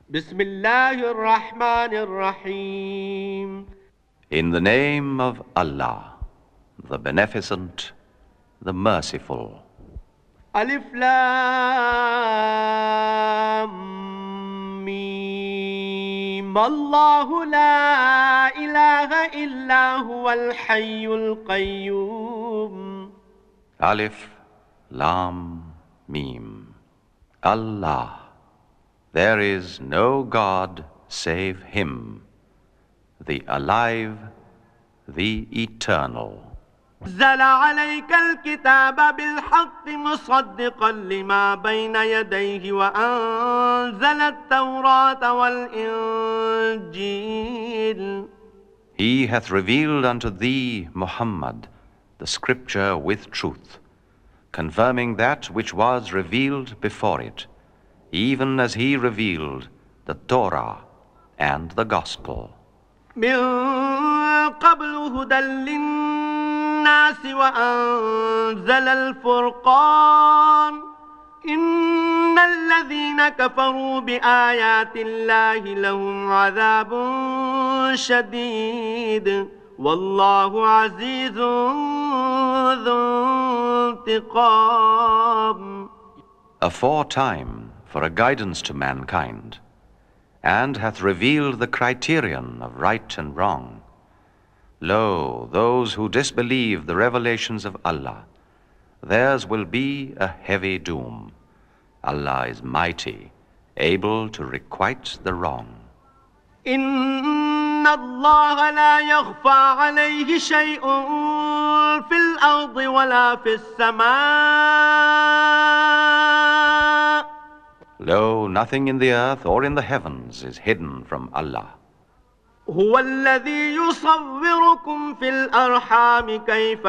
Bismillahir Rahmanir Rahim. In the name of Allah, the Beneficent, the Merciful. Alif Lam Mim. Allahu la ilaha illa huwal hayyul qayyum. Alif Lam Mim. Allah. There is no God save Him, the alive, the eternal. نزل عليك الكتاب بالحق مصدقا لما بين يديه وأنزل التوراة والإنجيل. He hath revealed unto thee, Muhammad, the scripture with truth, confirming that which was revealed before it, even as he revealed the Torah and the Gospel. من قبل هدى للناس وأنزل الفرقان إن الذين كفروا بآيات الله لهم عذاب شديد والله عزيز ذو انتقام. Aforetime for a guidance to mankind, and hath revealed the criterion of right and wrong. Lo, those who disbelieve the revelations of Allah, theirs will be a heavy doom. Allah is mighty, able to requite the wrong. إن الله لا يخفى عليه شيء في الأرض ولا في السماء. Lo, nothing in the earth or in the heavens is hidden from Allah. هو الذي يصوركم في الأرحام كيف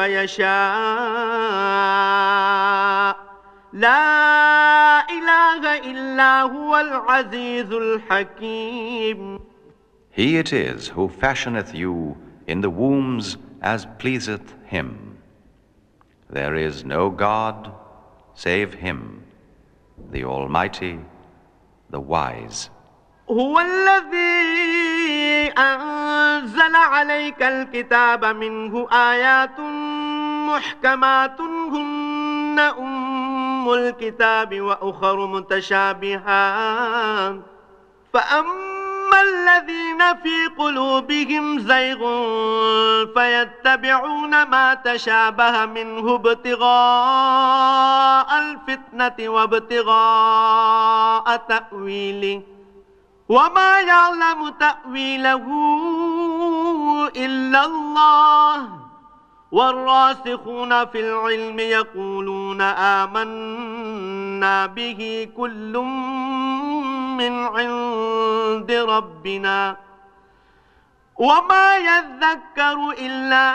يشاء لا إله إلا هو العزيز الحكيم. He it is who fashioneth you in the wombs as pleaseth him. There is no God save him, the Almighty, the Wise. هو الذي أنزل عليك الكتاب منه آيات محكمات هن أم الكتاب وأخر متشابهات فأما الذين في قلوبهم زيغ فيتبعون ما تشابه منه ابتغاء الفتنة وابتغاء تأويله وما يعلم تأويله إلا الله والراسخون في العلم يقولون آمنا به كل من عند ربنا وما يذكر إلا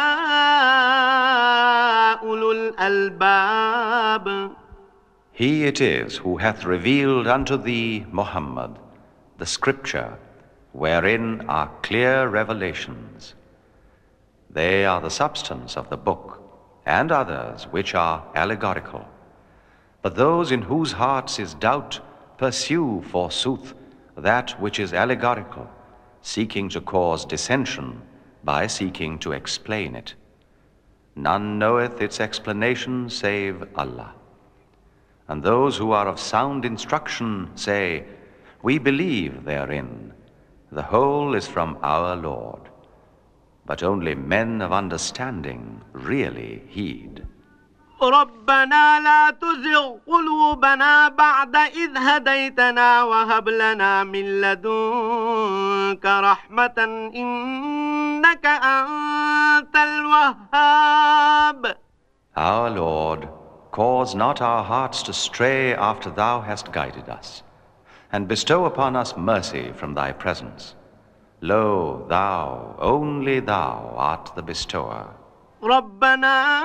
أولو الألباب. He it is who hath revealed unto thee, Muhammad, the scripture wherein are clear revelations. They are the substance of the book, and others which are allegorical. But those in whose hearts is doubt pursue forsooth that which is allegorical, seeking to cause dissension by seeking to explain it. None knoweth its explanation save Allah. And those who are of sound instruction say, we believe therein. The whole is from our Lord. But only men of understanding really heed. ربنا لا تزغ قلوبنا بعد إذ هديتنا وهب لنا من لدنك رحمة إنك أنت الوهاب. Our Lord, cause not our hearts to stray after Thou hast guided us, and bestow upon us mercy from Thy presence. Lo, Thou, only Thou art the bestower. ربنا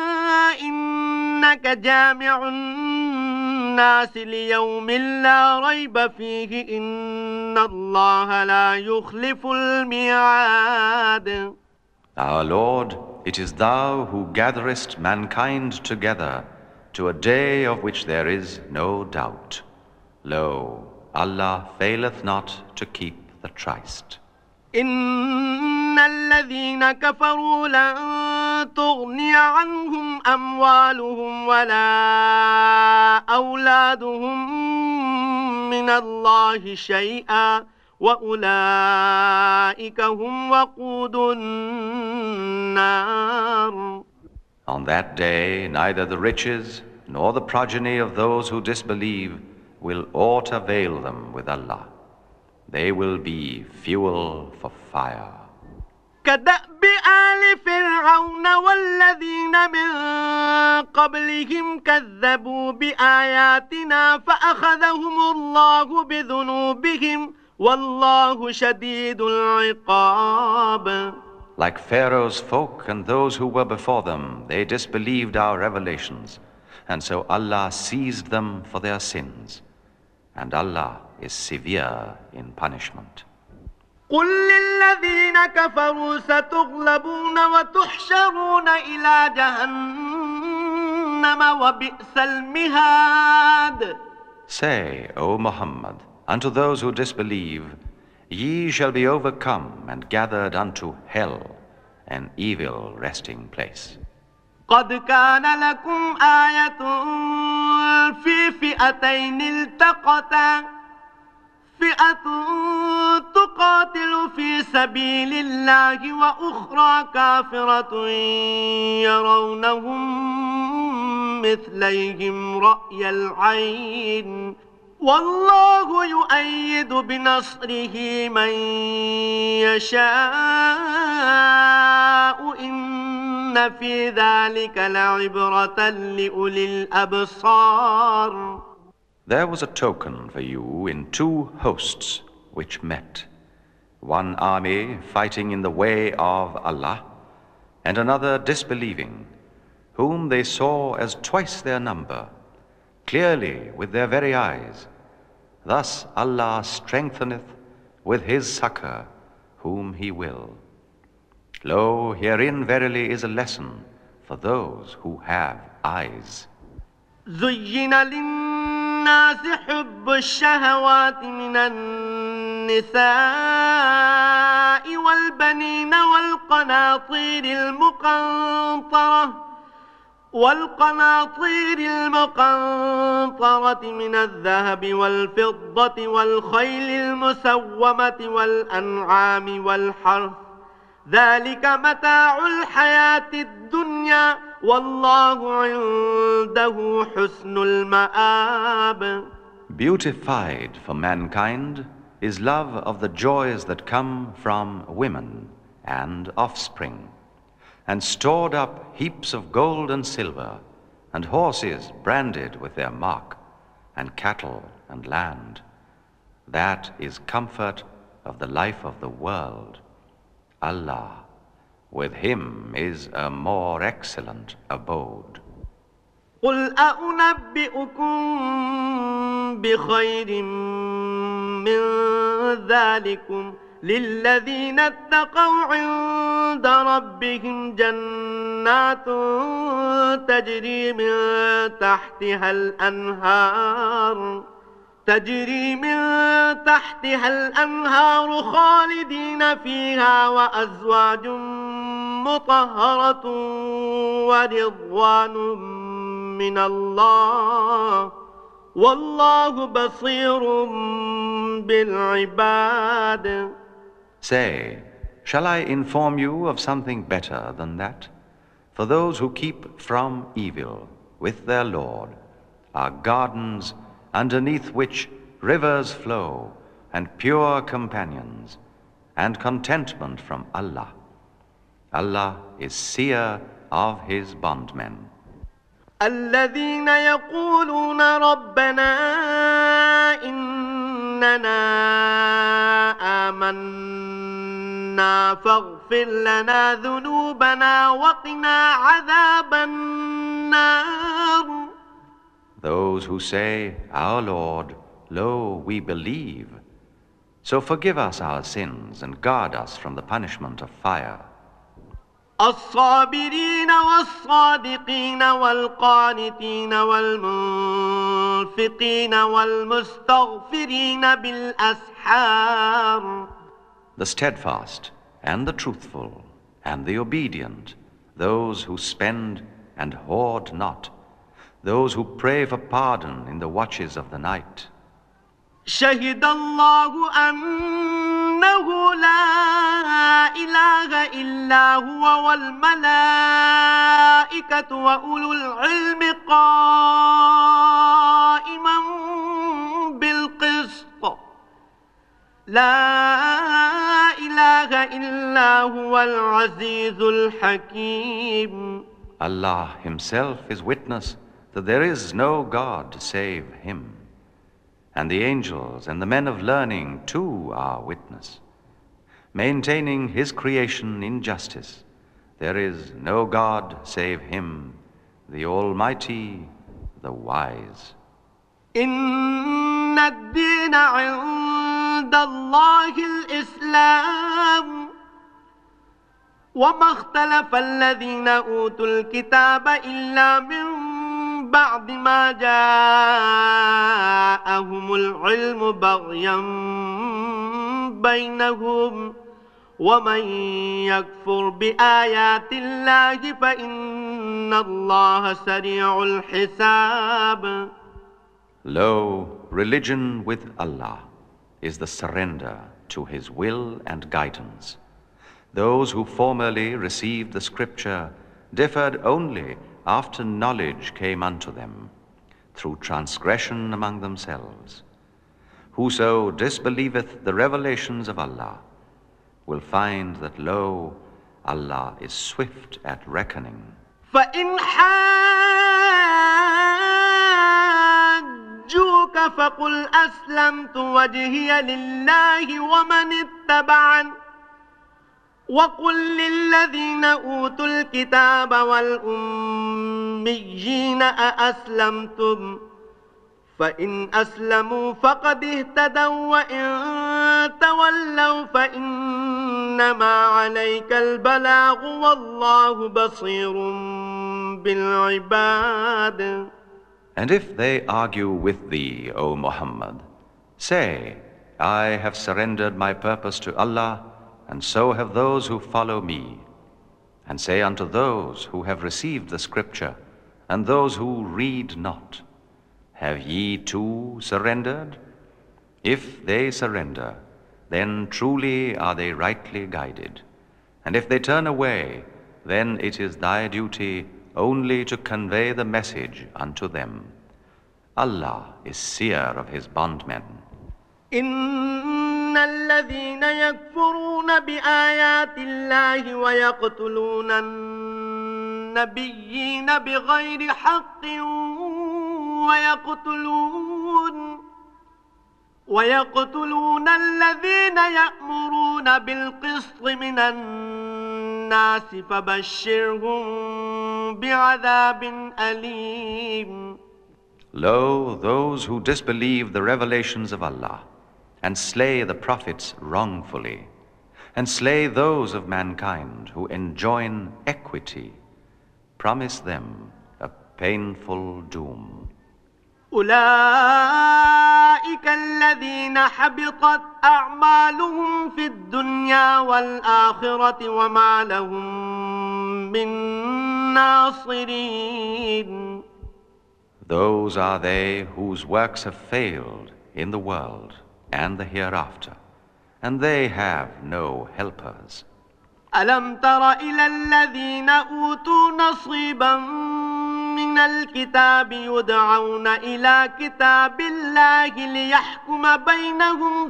إنك جامع الناس ليوم لا ريب فيه إن الله لا يخلف الميعاد. Our Lord, it is Thou who gatherest mankind together to a day of which there is no doubt. Lo, Allah faileth not to keep the tryst. إن الذين كفروا لن تغني عنهم أموالهم ولا أولادهم من الله شيئا وأولئك هم وقود النار. On that day, neither the riches nor the progeny of those who disbelieve will aught avail them with Allah. They will be fuel for fire. كدأب آل فرعون والذين من قبلهم كذبوا بآياتنا فأخذهم الله بذنوبهم والله شديد العقاب. Like Pharaoh's folk and those who were before them, they disbelieved our revelations, and so Allah seized them for their sins, and Allah is severe in punishment. قل للذين كفروا ستغلبون وتحشرون إلى جهنم وبئس المهاد. Say, O Muhammad, unto those who disbelieve, ye shall be overcome and gathered unto hell, an evil resting place. قد كان لكم آية في فئتين التقتا فئة تقاتل في سبيل الله وأخرى كافرة يرونهم مثليهم رأي العين والله يؤيد بنصره من يشاء إن في ذلك لعبرة لأولي الأبصار. There was a token for you in two hosts which met, one army fighting in the way of Allah, and another disbelieving, whom they saw as twice their number, clearly with their very eyes. Thus Allah strengtheneth with His succor whom He will. Lo, herein verily is a lesson for those who have eyes. زين للناس حب الشهوات من النساء والبنين والقناطير المقنطرة من الذهب والفضة والخيل المسومة والأنعام والحرث ذلك متاع الحياة الدنيا والله عنده حسن المآب. Beautified for mankind is love of the joys that come from women and offspring, and stored up heaps of gold and silver, and horses branded with their mark, and cattle and land. That is comfort of the life of the world. Allah, with Him is a more excellent abode. قل أنبئكم بخير من ذلكم للذين اتقوا عند ربهم جنات تجري من تحتها الأنهار خالدين فيها وأزواج مطهرة ورضوان من الله والله بصير بالعباد. Say, shall I inform you of something better than that? For those who keep from evil with their Lord are gardens underneath which rivers flow, and pure companions, and contentment from Allah. Allah is seer of His bondmen. الذين يقولون ربنا إننا آمنا فاغفر لنا ذنوبنا وقنا عذاب النار. Those who say, Our Lord, lo, we believe, so forgive us our sins and guard us from the punishment of fire. الصابرين والصادقين والقانتين والمنفقين والمنفقين والمستغفرين بالأسحار. The steadfast and the truthful and the obedient, those who spend and hoard not, those who pray for pardon in the watches of the night. شهد الله أنه لا إله إلا هو والملائكة وأولو العلم قائما بالقسط لا إله إلا هو العزيز الحكيم. Allah Himself is witness that there is no God save Him. And the angels and the men of learning too are witness. Maintaining His creation in justice, there is no God save Him, the Almighty, the Wise. إن الدين عند الله الإسلام وما اختلف الذين أوتوا الكتاب إلا من بعد ما جاءهم العلم بغيا بينهم ومن يكفر بآيات الله فإن الله سريع الحساب. Lo, religion with Allah is the surrender to His will and guidance. Those who formerly received the scripture differed only after knowledge came unto them, through transgression among themselves. Whoso disbelieveth the revelations of Allah will find that, lo, Allah is swift at reckoning. فإن حاجوك فقل أسلمت وجهي لله ومن اتبعني وقل للذين أوتوا الكتاب والأميين أأسلمتم فإن أسلموا فقد اهتدوا وإن تولوا فإنما عليك البلاغ والله بصير بالعباد. And if they argue with thee, O Muhammad, say, I have surrendered my purpose to Allah, and so have those who follow me. And say unto those who have received the scripture, and those who read not, have ye too surrendered? If they surrender, then truly are they rightly guided. And if they turn away, then it is thy duty only to convey the message unto them. Allah is seer of His bondmen. إن الذين يكفرون بآيات الله ويقتلون النبيين بغير حق ويقتلون الذين يأمرون بالقسط من الناس فبشرهم بعذاب أليم. Lo, those who disbelieve the revelations of Allah, and slay the prophets wrongfully, and slay those of mankind who enjoin equity, promise them a painful doom. أولئك الذين حبطت أعمالهم في الدنيا والآخرة وما لهم من ناصرين. Those are they whose works have failed in the world and the hereafter, and they have no helpers. ألم تر إلى الذين أوتوا نصيبا من الكتاب يدعون إلى كتاب الله ليحكم بينهم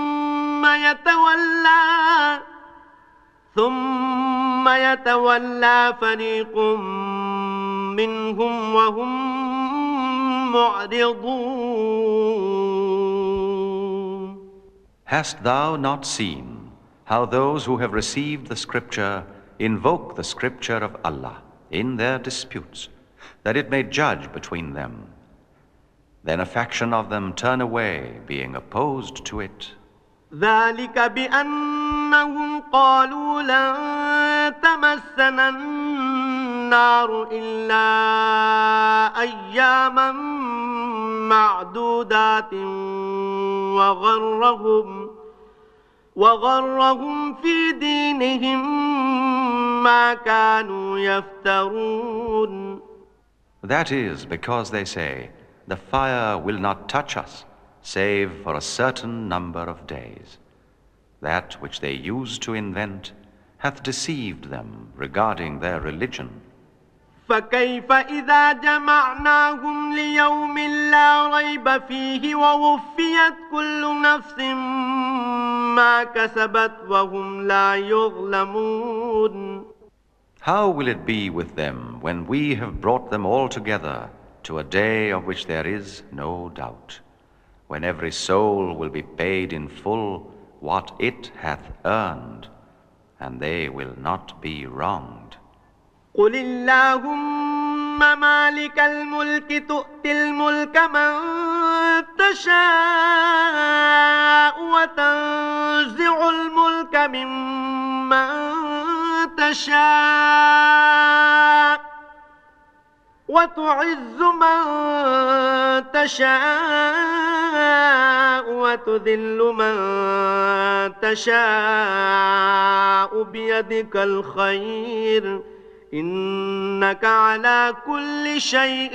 ثم يتولى فريق منهم وهم معرضون. Hast thou not seen how those who have received the scripture invoke the scripture of Allah in their disputes, that it may judge between them? Then a faction of them turn away, being opposed to it. ذلك بأنهم قالوا لن تمسنا النار إلا أياما معدودات وغرهم في دينهم ما كانوا يفترون. That is because they say, the fire will not touch us, save for a certain number of days. That which they used to invent hath deceived them regarding their religion. فكيف إذا جمعناهم ليوم لا ريب فيه ووفيت كل نفس ما كسبت وهم لا يظلمون. How will it be with them when we have brought them all together to a day of which there is no doubt, when every soul will be paid in full what it hath earned, and they will not be wronged. قل اللهم مالك الملك تؤتي الملك من تشاء وتنزع الملك ممن تشاء وتعز من تشاء وتذل من تشاء بيدك الخير إنك على كل شيء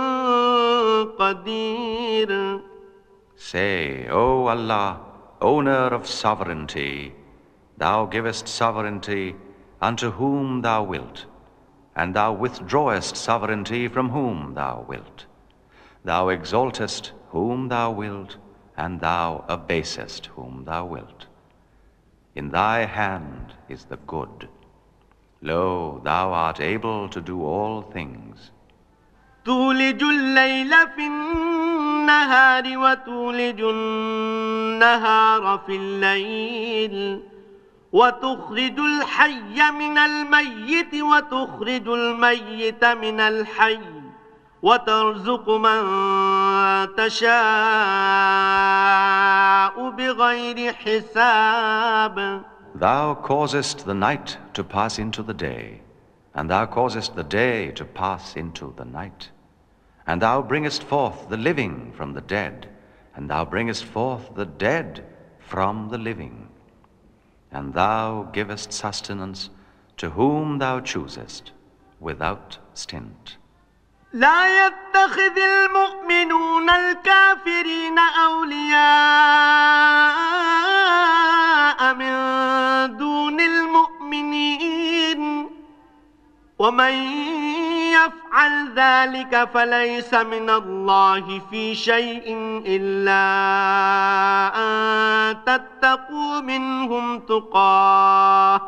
قدير. Say, O Allah, owner of sovereignty, thou givest sovereignty unto whom thou wilt, and thou withdrawest sovereignty from whom thou wilt. Thou exaltest whom thou wilt, and thou abasest whom thou wilt. In thy hand is the good. Lo, thou art able to do all things. تولج الليل في النهار وتولج النهار في الليل وتخرج الحي من الميت وتخرج الميت من الحي وترزق من تشاء بغير حساب. Thou causest the night to pass into the day, and thou causest the day to pass into the night. And thou bringest forth the living from the dead, and thou bringest forth the dead from the living. And thou givest sustenance to whom thou choosest, without stint. لا يتخذ المؤمنون الكافرين أولياء من دون المؤمنين ومن يفعل ذلك فليس من الله في شيء إلا أن تتقوا منهم تقاه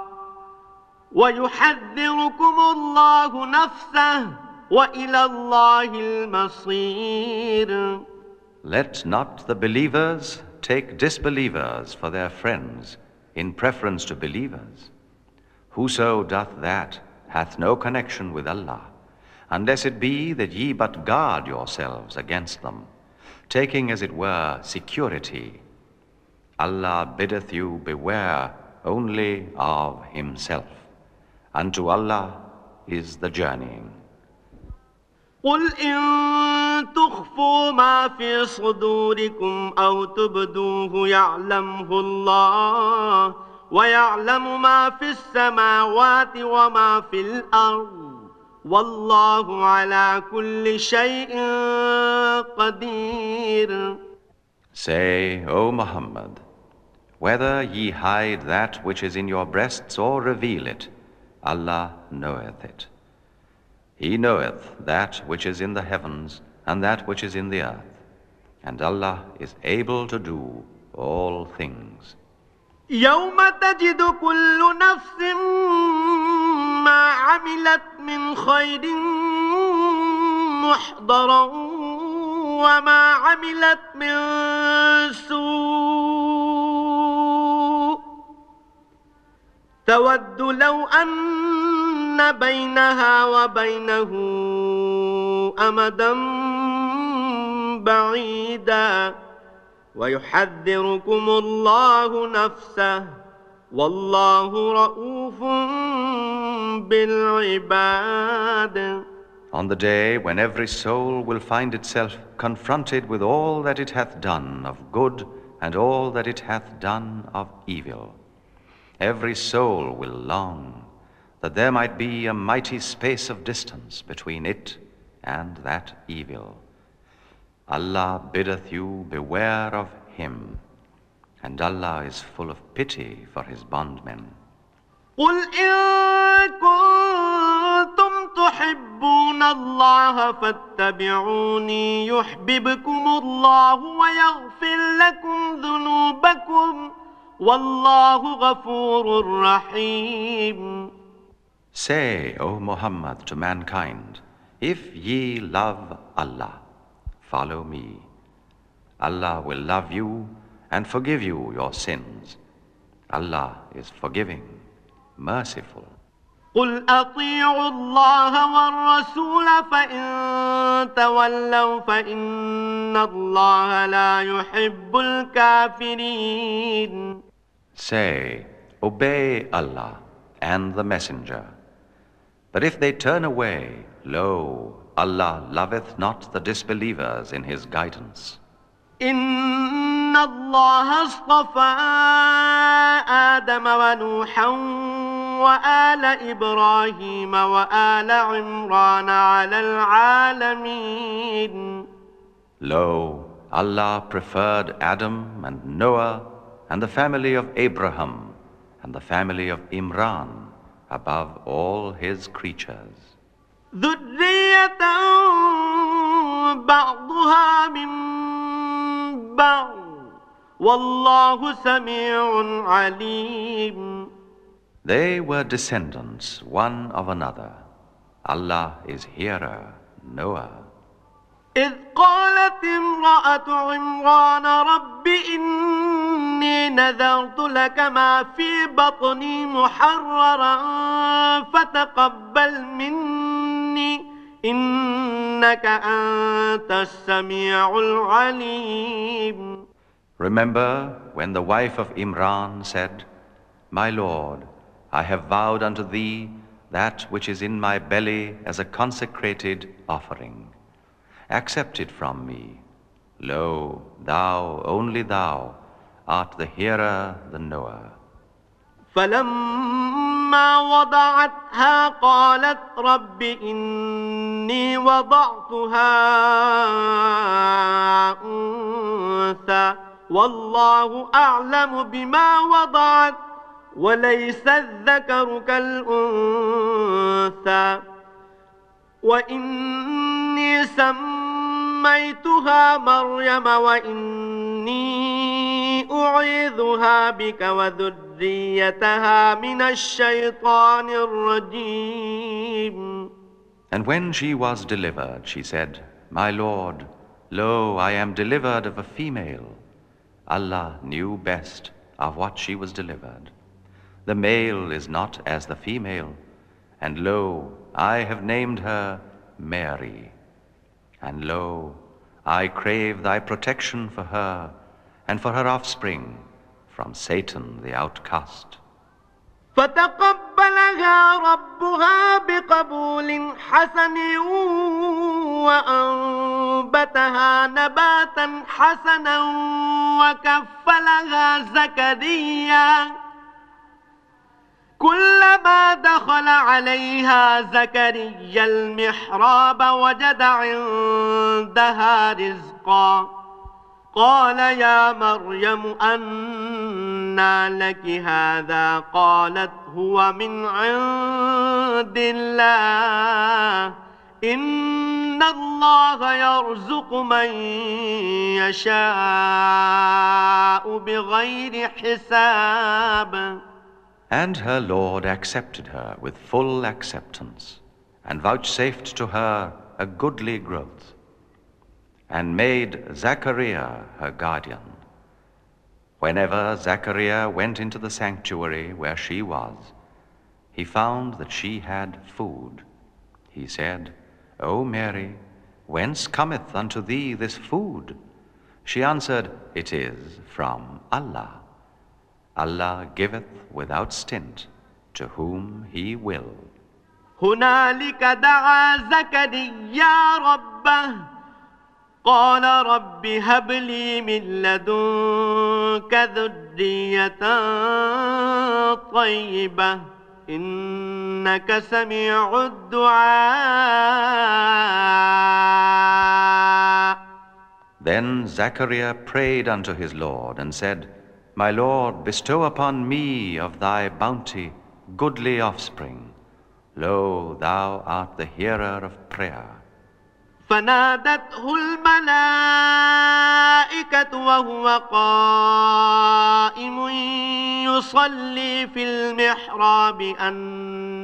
ويحذركم الله نفسه وإلى الله المصير. Let not the believers take disbelievers for their friends in preference to believers. Whoso doth that hath no connection with Allah, unless it be that ye but guard yourselves against them, taking as it were security. Allah biddeth you beware only of Himself. Unto Allah is the journeying. قل إن تخفوا ما في صدوركم أو تبدوه يعلمه الله ويعلم ما في السماوات وما في الأرض والله على كل شيء قدير. Say, O Muhammad, whether ye hide that which is in your breasts or reveal it, Allah knoweth it. He knoweth that which is in the heavens and that which is in the earth, and Allah is able to do all things. يوم تجد كل نفس ما عملت من خير محضرا وما عملت من سوء تود لو أن بينها وبينه أمدا بعيدا ويحذركم الله نفسه والله رؤوف بالعباد. On the day when every soul will find itself confronted with all that it hath done of good and all that it hath done of evil, every soul will long that there might be a mighty space of distance between it and that evil. Allah biddeth you beware of him, and Allah is full of pity for his bondmen. قل إن كنتم تحبون الله فاتبعوني يحببكم الله ويغفر لكم ذنوبكم والله غفور رحيم. Say, O Muhammad, to mankind, if ye love Allah, follow me. Allah will love you and forgive you your sins. Allah is forgiving, merciful. قل أطيعوا الله والرسول فإن تولوا فإن الله لا يحب الكافرين. Say, obey Allah and the Messenger. But if they turn away, lo, Allah loveth not the disbelievers in his guidance. إن الله اصطفى آدم ونوحا وآل إبراهيم وآل عمران على العالمين. Lo, Allah preferred Adam and Noah and the family of Abraham and the family of Imran above all his creatures. ذرية بعضها من بعض والله سميع عليم. They were descendants one of another. Allah is hearer, knower. إذ قالت امرأة عمران رب إني نذرت لك ما في بطني محررا فتقبل مني إنك أنت السميع العليم. Remember when the wife of Imran said, My Lord, I have vowed unto thee that which is in my belly as a consecrated offering. Accept it from me. Lo, thou, only thou, art the hearer, the knower. فلما وضعتها قالت رب إني وضعتها أنثى والله أعلم بما وضعت وليس الذكر كالأنثى وإني سميتها مريم وإني أعيذها بك وذريتها من الشيطان الرجيم. And when she was delivered, she said, My Lord, lo, I am delivered of a female. Allah knew best of what she was delivered. The male is not as the female, and lo, I have named her Mary. And lo, I crave thy protection for her and for her offspring from Satan the outcast. فتقبلها ربها بقبول حسن وأنبتها نباتا حسنا وكفلها زكريا كلما دخل عليها زكريا المحراب وجد عندها رزقا قال يا مريم أنى لك هذا قالت هو من عند الله إن الله يرزق من يشاء بغير حساب. And her Lord accepted her with full acceptance, and vouchsafed to her a goodly growth, and made Zachariah her guardian. Whenever Zachariah went into the sanctuary where she was, he found that she had food. He said, O Mary, whence cometh unto thee this food? She answered, It is from Allah. Allah giveth without stint to whom he will. هنالك دعا زكريا ربه قال رب هب لي من لدنك ذرية طيبة إنك سميع الدعاء. Then Zachariah prayed unto his Lord and said, My Lord, bestow upon me of thy bounty goodly offspring. Lo, thou art the hearer of prayer. فنادته الملائكة وهو قائم يصلي في المحراب أن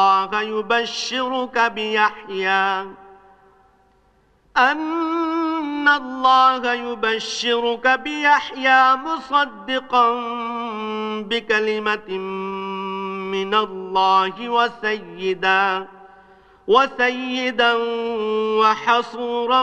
الله يبشرك بيحيى مصدقا بكلمة من الله وسيدا وحصورا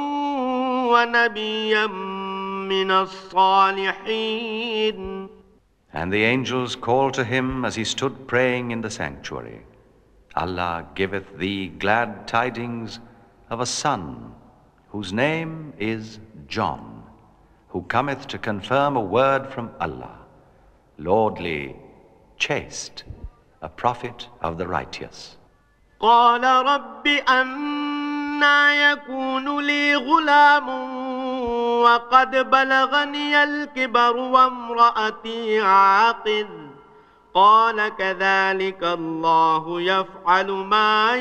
ونبيا من الصالحين. And the angels called to him as he stood praying in the sanctuary, Allah giveth thee glad tidings of a son, whose name is John, who cometh to confirm a word from Allah, lordly, chaste, a prophet of the righteous. قال رب أنى يكون لي غلام وقد بلغني الكبر وامرأتي عاقر قال كذلك الله يفعل ما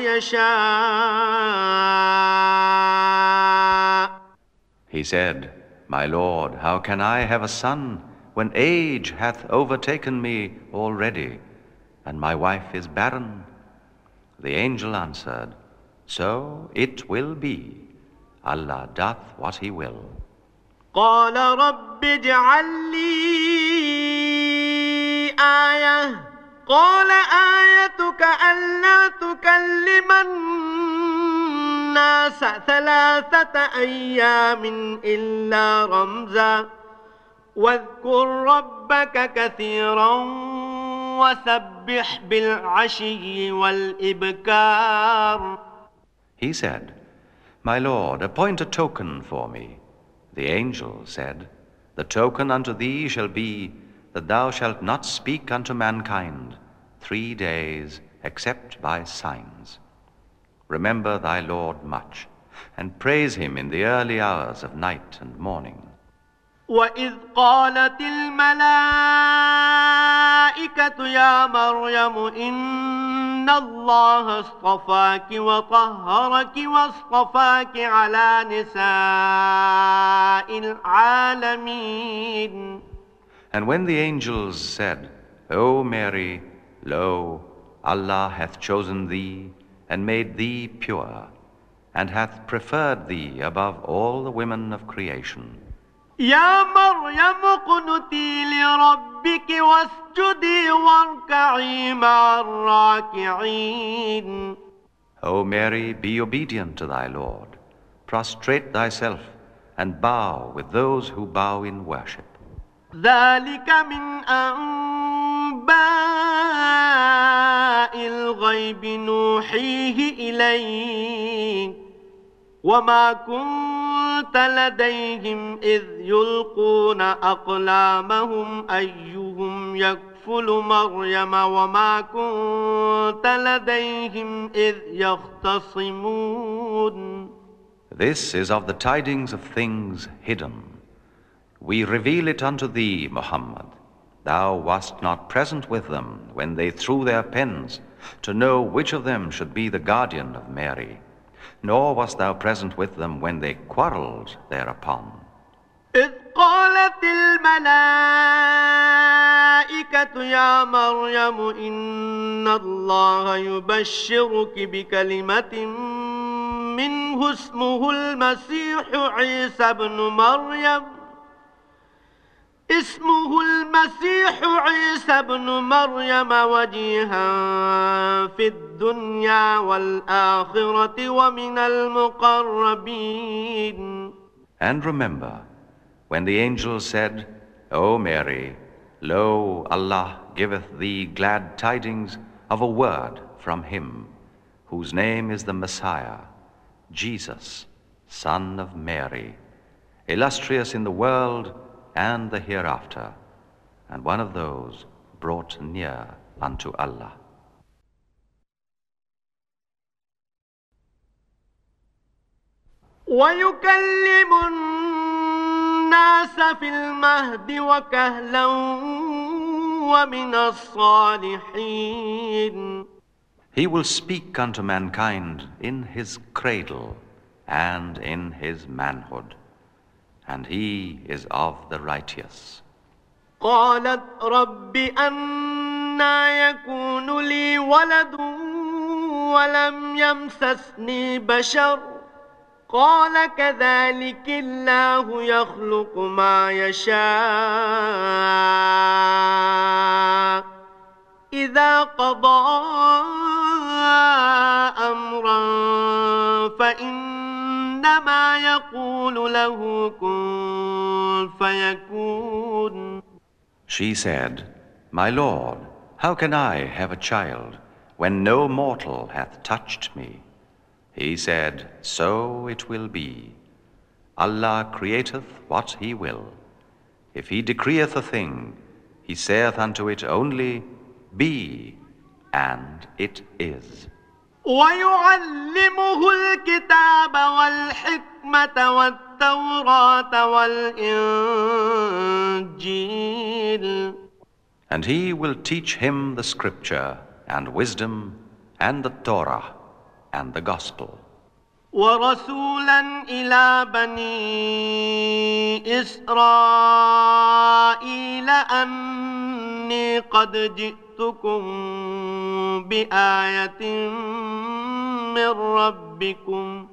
يشاء. He said, My Lord, how can I have a son when age hath overtaken me already, and my wife is barren? The angel answered, So it will be. Allah doth what He will. قال رب اجعل لي آية قال آيتك ألا تكلم الناس 3 أيام إلا رمزا واذكر ربك كثيرا وسبح بالعشي والإبكار. He said, My Lord, appoint a token for me. The angel said, The token unto thee shall be that thou shalt not speak unto mankind 3 days except by signs. Remember thy Lord much, and praise him in the early hours of night and morning. وإذ قالت الملائكة يا مريم إن الله اصطفاك وطهرك واصطفاك على نساء العالمين. And when the angels said, O Mary, lo, Allah hath chosen thee and made thee pure, and hath preferred thee above all the women of creation. يا مريم اقنتي لربك واسجدي واركعي مع الراكعين. O Mary, be obedient to thy Lord. Prostrate thyself and bow with those who bow in worship. ذلك من أنباء الغيب نوحيه إليك وما كنت لديهم إذ يلقون أقلامهم أيهم يكفل مريم وما كنت لديهم إذ يختصمون. This is of the tidings of things hidden. We reveal it unto thee, Muhammad. Thou wast not present with them when they threw their pens to know which of them should be the guardian of Mary. Nor wast thou present with them when they quarreled thereupon. إذ قالت الملائكة يا مريم إن الله يبشرك بكلمة منه اسمه المسيح عيسى بن مريم وجيها في الدنيا والآخرة ومن المقربين. And remember, when the angel said, O Mary, lo, Allah giveth thee glad tidings of a word from him, whose name is the Messiah, Jesus, son of Mary, illustrious in the world and the hereafter, and one of those brought near unto Allah. ويكلم الناس في المهد وكهلا ومن الصالحين. He will speak unto mankind in his cradle and in his manhood, and he is of the righteous. قالت رب أنى يكون لي ولد ولم يمسسني بشر قال كذلك الله يخلق ما يشاء إذا قضى أمرا فإنما يقول له كن فيكون. She said, My Lord, how can I have a child when no mortal hath touched me? He said, So it will be. Allah createth what He will. If He decreeth a thing, He saith unto it only, Be, and it is. ويعلمه الكتاب والحكمة والتوراة والإنجيل. And He will teach him the scripture and wisdom and the Torah and the gospel. ورسولا إلى بني إسرائيل أني قد جئتكم بآية من ربكم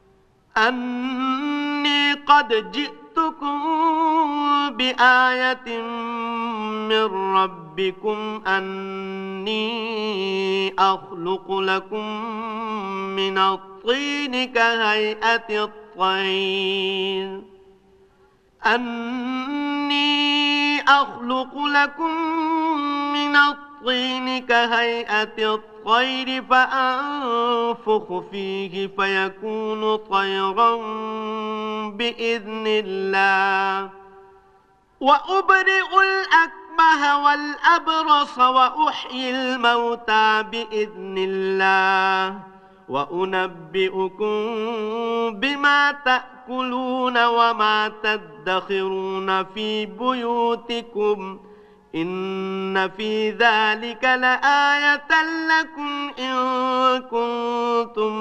أني أخلق لكم من الطين كهيئة الطير فأنفخ فيه فيكون طيرا بإذن الله وأبرئ الأكمه والأبرص وأحيي الموتى بإذن الله وأنبئكم بما تأكلون وما تدخرون في بيوتكم إن في ذلك لآية لكم إن كنتم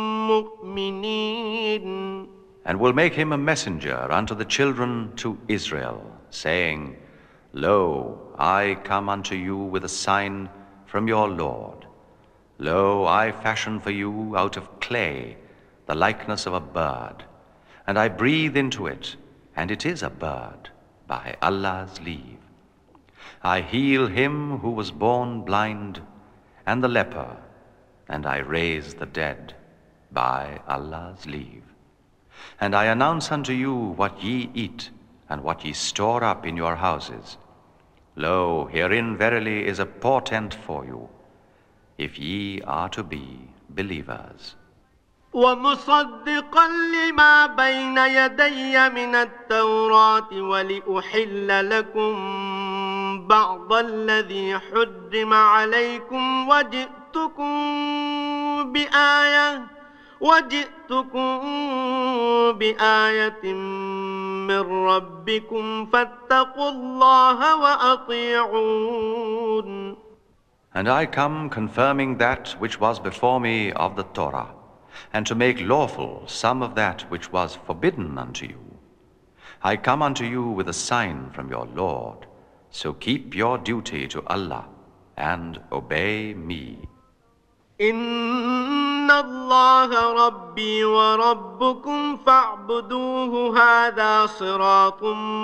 مؤمنين. And will make him a messenger unto the children to Israel, saying, Lo, I come unto you with a sign from your Lord. Lo, I fashion for you out of clay the likeness of a bird, and I breathe into it, and it is a bird, by Allah's leave. I heal him who was born blind, and the leper, and I raise the dead, by Allah's leave. And I announce unto you what ye eat, and what ye store up in your houses. Lo, herein verily is a portent for you, if ye are to be believers. ومصدقا لما بين يدي من التوراة ولأحل لكم بعض الذي حرم عليكم وجئتكم بآية من ربكم فاتقوا الله وأطيعون. And I come confirming that which was before me of the Torah, and to make lawful some of that which was forbidden unto you. I come unto you with a sign from your Lord, so keep your duty to Allah and obey me. إن الله ربي وربكم فاعبدوه هذا صراط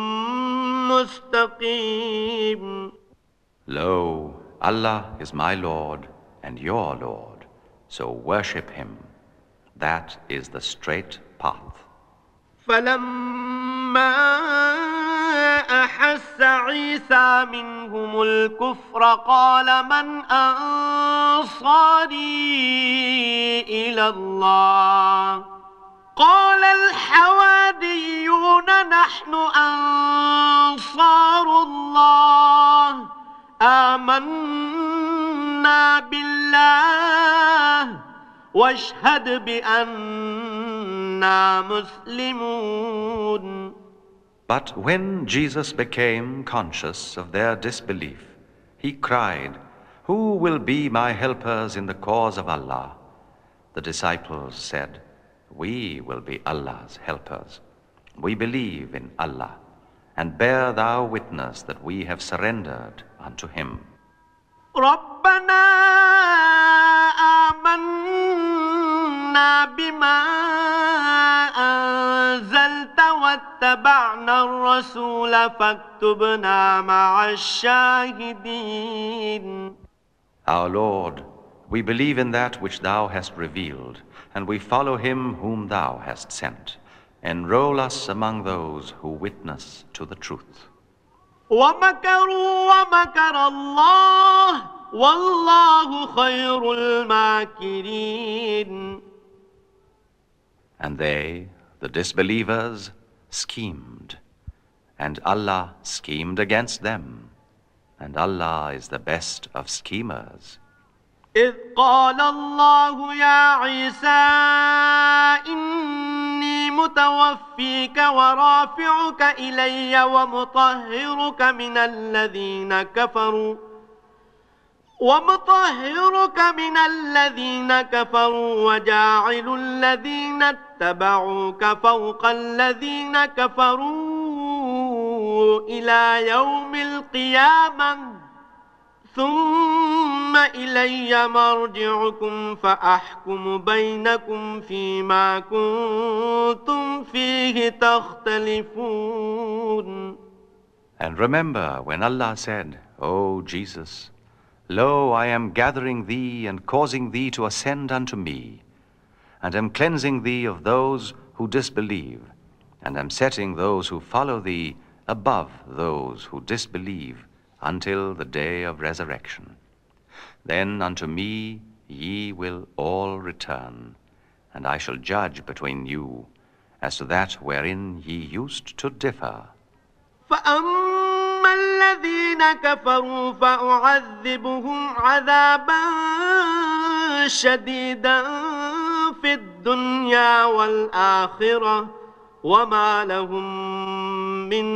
مستقيم. Lo, Allah is my Lord and your Lord, so worship Him. That is the straight path. فلما أحس عيسى منهم الكفر قال من أنصاري إلى الله قال الحواريون نحن أنصار الله آمنا بالله واشهد بأننا مسلمون. But when Jesus became conscious of their disbelief, he cried, "Who will be my helpers in the cause of Allah?" The disciples said, "We will be Allah's helpers. We believe in Allah, and bear thou witness that we have surrendered unto Him." ربنا آمنا بما أنزلت واتبعنا الرسول فاكتبنا مع الشاهدين. Our Lord, we believe in that which thou hast revealed, and we follow him whom thou hast sent. Enroll us among those who witness to the truth. ومكروا ومكر الله والله خير الماكرين. And they, the disbelievers, schemed, and Allah schemed against them, and Allah is the best of schemers. إذ قال الله يا عيسى إني متوفيك ورافعك إلي ومطهرك من الذين كفروا وجاعل الذين اتبعوك فوق الذين كفروا إلى يوم القيامة ثم إلي مرجعكم فأحكم بينكم فيما كنتم فيه تختلفون. And remember when Allah said, "O Jesus, lo, I am gathering thee and causing thee to ascend unto me, and am cleansing thee of those who disbelieve, and am setting those who follow thee above those who disbelieve until the day of resurrection. Then unto me ye will all return, and I shall judge between you as to that wherein ye used to differ." فأما الذين كفروا فأعذبهم عذابا شديدا في الدنيا والآخرة وما لهم من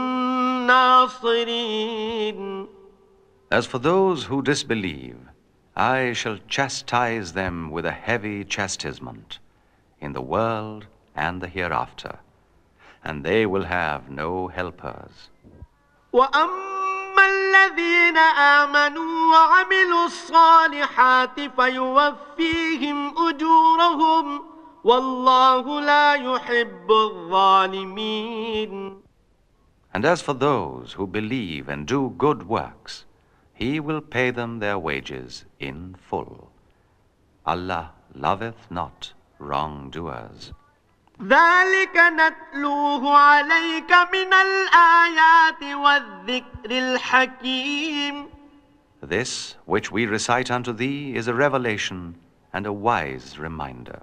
ناصرين. As for those who disbelieve, I shall chastise them with a heavy chastisement in the world and the hereafter, and they will have no helpers. وأما الذين آمنوا وعملوا الصالحات فيوفيهم أجورهم والله لا يحب الظالمين. And as for those who believe and do good works, He will pay them their wages in full. Allah loveth not wrongdoers. ذلك نتلوه عليك من الآيات والذكر الحكيم. This which we recite unto thee is a revelation and a wise reminder.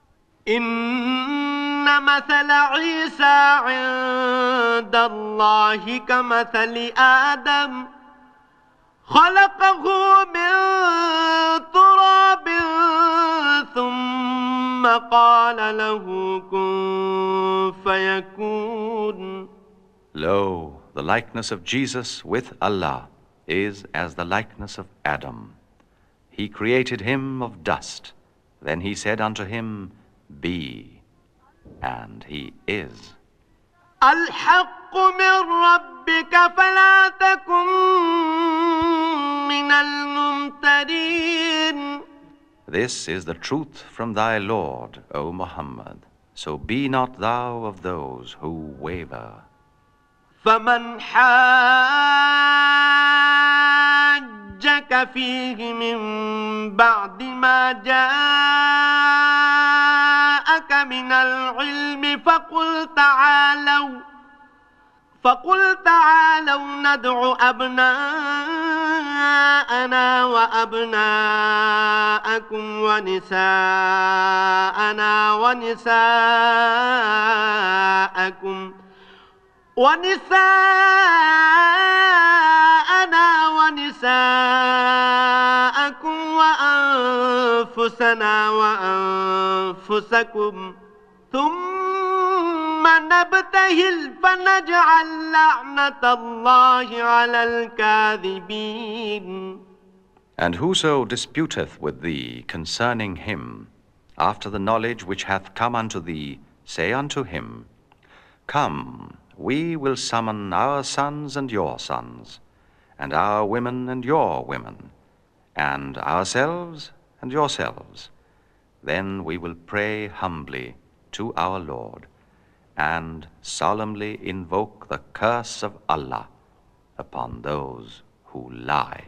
إن مثل عيسى عند الله كمثل آدم خلقه من تراب ثم قال له كن فيكون. Lo, the likeness of Jesus with Allah is as the likeness of Adam. He created him of dust. Then he said unto him, Be, and he is. الحق من ربك فلا تكن من الممترين. This is the truth from thy Lord, O Muhammad. So be not thou of those who waver. فمن حاجك فيه من بعد ما جاءك من العلم فقل تعالوا ندع أبناءنا وأبناءكم ونساءنا ونساءكم وأنفسنا وأنفسكم ثم نبتهل فنجعل لعنة الله على الكاذبين. And whoso disputeth with thee concerning him, after the knowledge which hath come unto thee, say unto him, Come, we will summon our sons and your sons, and our women and your women, and ourselves and yourselves. Then we will pray humbly to our Lord, and solemnly invoke the curse of Allah upon those who lie.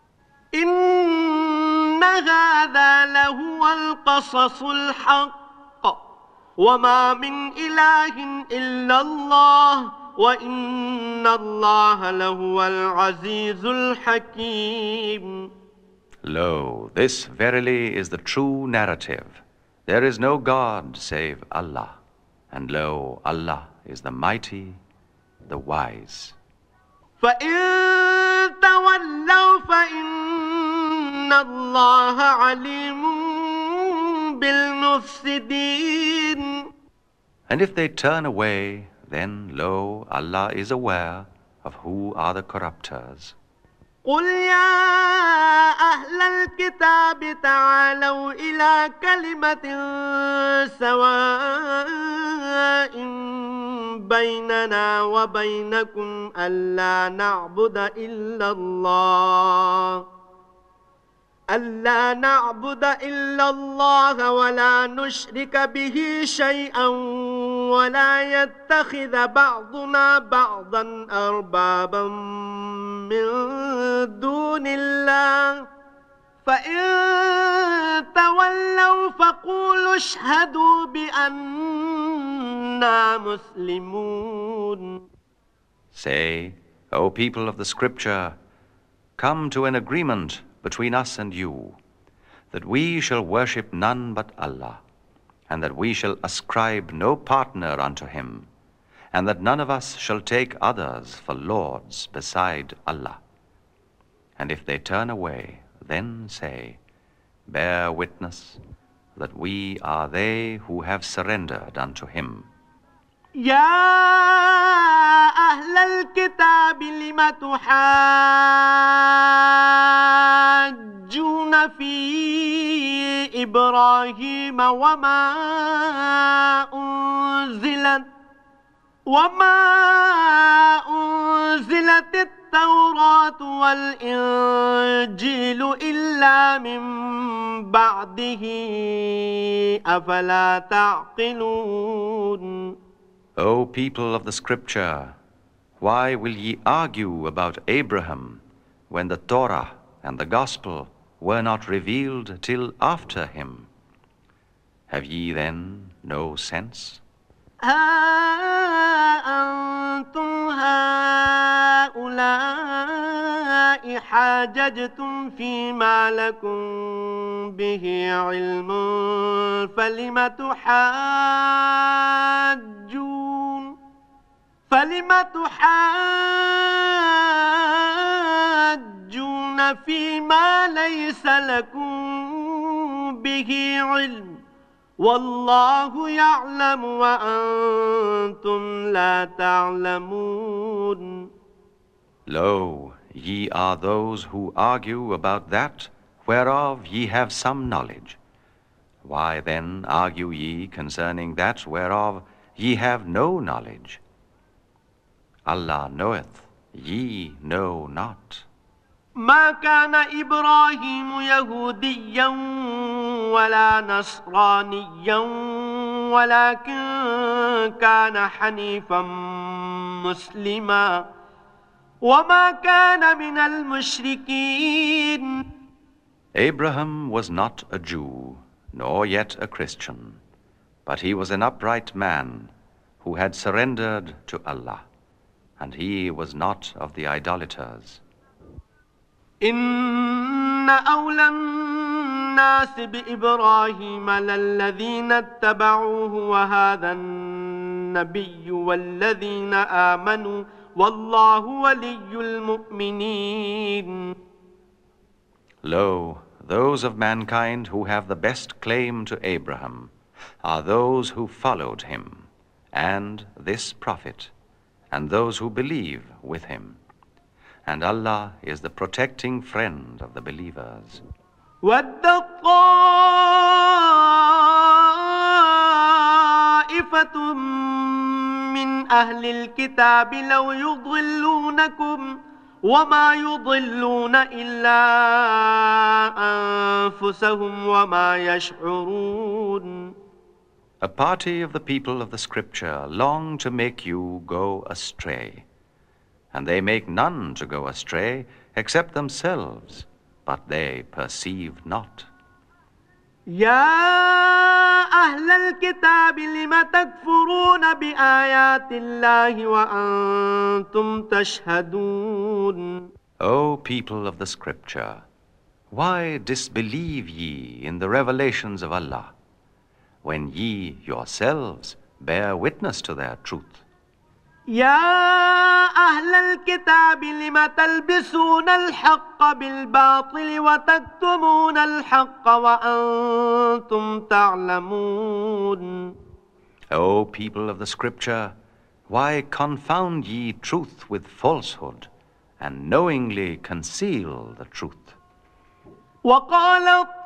إن هذا لهو القصص الحق وما من إله إلا الله وإن الله لهو العزيز الحكيم. Lo, this verily is the true narrative. There is no God save Allah, and lo, Allah is the mighty, the wise. فإن تولوا فإن الله عليم بالمفسدين. And if they turn away, then lo, Allah is aware of who are the corrupters. قل يا أهل الكتاب تعالوا إلى كلمة سواء بيننا وبينكم ألا نعبد إلا الله ولا نشرك به شيئا ولا يتخذ بعضنا بعضا أربابا من دون الله فإن تولوا فقولوا اشهدوا بأننا مسلمون. Say, O people of the Scripture, come to an agreement between us and you, that we shall worship none but Allah, and that we shall ascribe no partner unto him, and that none of us shall take others for lords beside Allah. And if they turn away, then say, Bear witness that we are they who have surrendered unto him. يا أهل الكتاب لم تحاجون في إبراهيم وما أنزلت التوراة والإنجيل إلا من بعده أفلا تعقلون. O people of the Scripture, why will ye argue about Abraham when the Torah and the Gospel were not revealed till after him? Have ye then no sense? ها أنتم هؤلاء حاججتم فيما لكم به علم فلم تحاجون فيما ليس لكم به علم والله يعلم وأنتم لا تعلمون. Lo, ye are those who argue about that whereof ye have some knowledge. Why then argue ye concerning that whereof ye have no knowledge? Allah knoweth, ye know not. ما كان إبراهيم يهوديا ولا نصرانيا ولكن كان حنيفا مسلما وما كان من المشركين. Abraham was not a Jew, nor yet a Christian, but he was an upright man who had surrendered to Allah, and he was not of the idolaters. إن أولى الناس بإبراهيم للذين اتبعوه وهذا النبي والذين آمنوا والله ولي المؤمنين. Lo, those of mankind who have the best claim to Abraham are those who followed him, and this prophet, and those who believe with him. And Allah is the protecting friend of the believers. وَدَّ طَائِفَةٌ مِّنْ أَهْلِ الْكِتَابِ لَوْ يُضِلُّونَكُمْ وَمَا يُضِلُّونَ إِلَّا أَنفُسَهُمْ وَمَا يَشْعُرُونَ. A party of the people of the Scripture long to make you go astray. And they make none to go astray except themselves, but they perceive not. يا أهل الكتاب لم تكفرون بآيات الله وأنتم تشهدون. O people of the Scripture, why disbelieve ye in the revelations of Allah, when ye yourselves bear witness to their truth? يا أهل الكتاب لم تلبسون الحق بالباطل وتكتمون الحق وأنتم تعلمون. O people of the Scripture, why confound ye truth with falsehood, and knowingly conceal the truth? وقال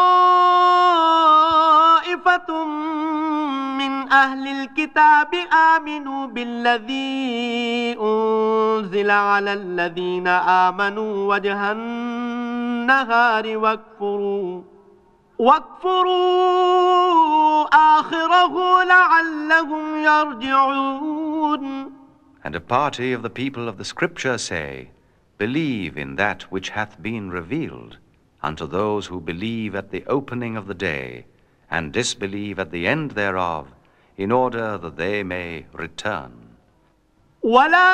طائفة من أهل الكتاب آمنوا بالذي أنزل على الذين آمنوا وجه النهار واكفروا آخره لعلهم يرجعون. And a party of the people of the Scripture say, believe in that which hath been revealed unto those who believe at the opening of the day, and disbelieve at the end thereof, in order that they may return. ولا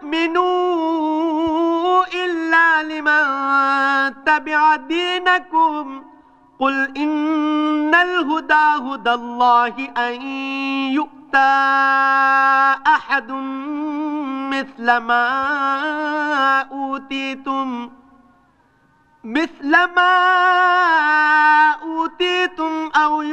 تؤمنوا إلا لمن تبع دينكم قل إن الهدى هدى الله أن يؤتى أحد مثل ما أوتيتم أو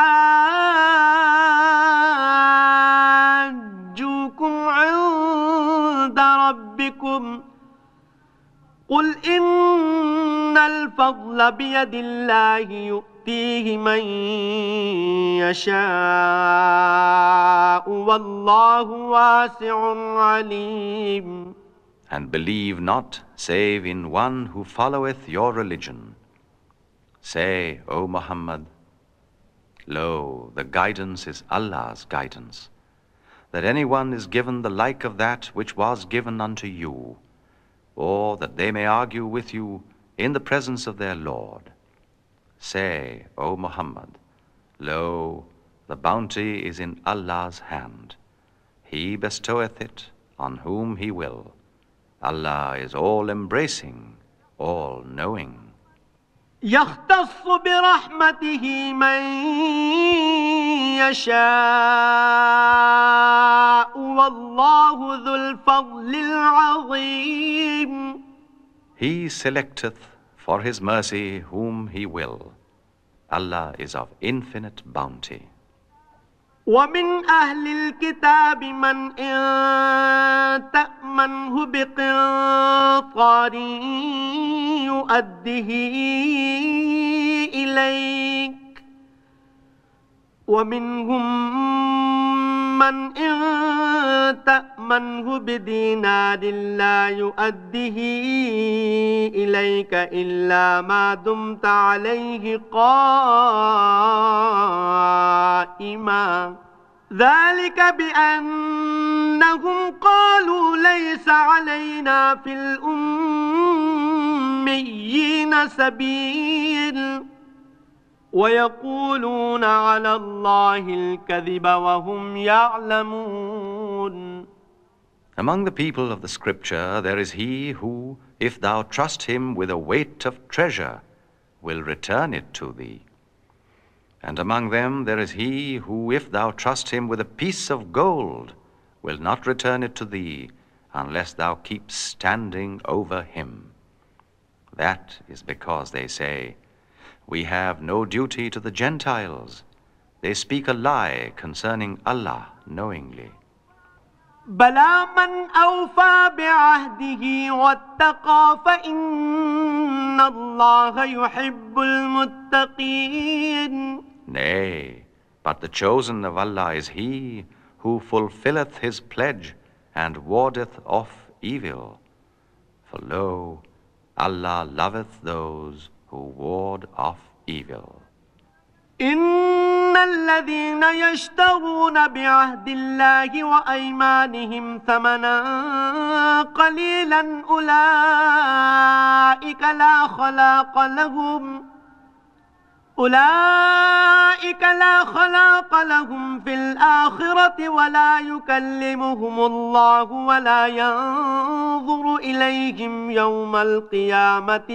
يحاجوكم عند ربكم قل إن الفضل بيد الله يؤتيه من يشاء والله واسع عليم. And believe not save in one who followeth your religion. Say, O Muhammad, lo, the guidance is Allah's guidance, that anyone is given the like of that which was given unto you, or that they may argue with you in the presence of their Lord. Say, O Muhammad, lo, the bounty is in Allah's hand. He bestoweth it on whom He will. Allah is all-embracing, all-knowing. يختص برحمته من يشاء والله ذو الفضل العظيم. He selecteth for His mercy whom He will. Allah is of infinite bounty. ومن أهل الكتاب من إن تأمنه بقنطار يؤده إليك ومنهم من إن تأمنه بدينار لا يؤده إليك إلا ما دمت عليه قائما ذلك بأنهم قالوا ليس علينا في الأميين سبيل ويقولون على الله الكذب وهم يعلمون. Among the people of the Scripture there is he who, if thou trust him with a weight of treasure, will return it to thee. And among them there is he who, if thou trust him with a piece of gold, will not return it to thee unless thou keep standing over him. That is because they say, we have no duty to the Gentiles. They speak a lie concerning Allah knowingly. بلى من أوفى بعهده واتقى فإن الله يحب المتقين. Nay, but the chosen of Allah is he who fulfilleth his pledge and wardeth off evil. For lo, Allah loveth those who ward off evil. إن الذين يشترون بعهد الله وأيمانهم ثمنا قليلا أولئك لا خلاق لهم في الآخرة ولا يكلمهم الله ولا ينظر إليهم يوم القيامة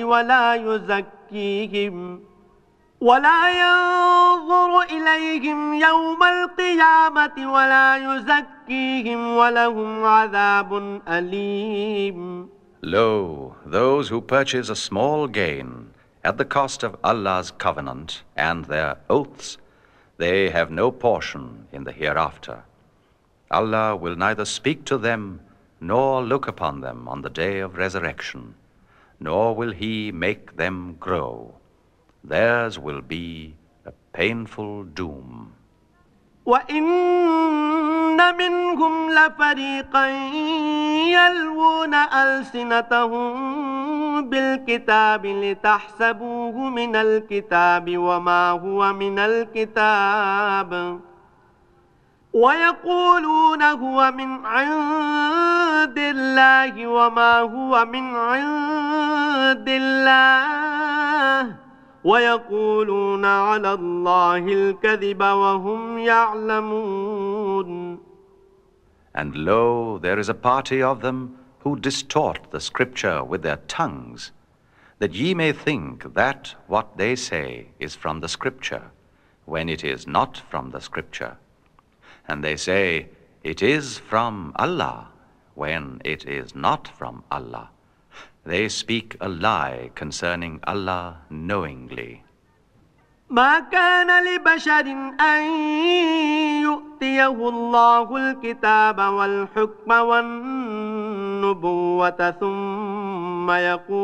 ولا يزكيهم ولهم عذاب أليم. Lo, those who purchase a small gain at the cost of Allah's covenant and their oaths, they have no portion in the hereafter. Allah will neither speak to them nor look upon them on the day of resurrection, nor will He make them grow. Theirs will be a painful doom. وَإِنَّ مِنْهُمْ لَفَرِيقًا يَلْوُونَ أَلْسِنَتَهُم بِالْكِتَابِ لِتَحْسَبُوهُ مِنَ الْكِتَابِ وَمَا هُوَ مِنَ الْكِتَابِ وَيَقُولُونَ هُوَ مِنْ عِندِ اللَّهِ وَمَا هُوَ مِنْ عِندِ اللَّهِ وَيَقُولُونَ عَلَى اللَّهِ الْكَذِبَ وَهُمْ يَعْلَمُونَ. And lo, there is a party of them who distort the Scripture with their tongues, that ye may think that what they say is from the Scripture, when it is not from the Scripture. And they say, it is from Allah, when it is not from Allah. They speak a lie concerning Allah knowingly. ما كان لبشر أن يؤتيه الله الكتاب والحكم والنبوة ثم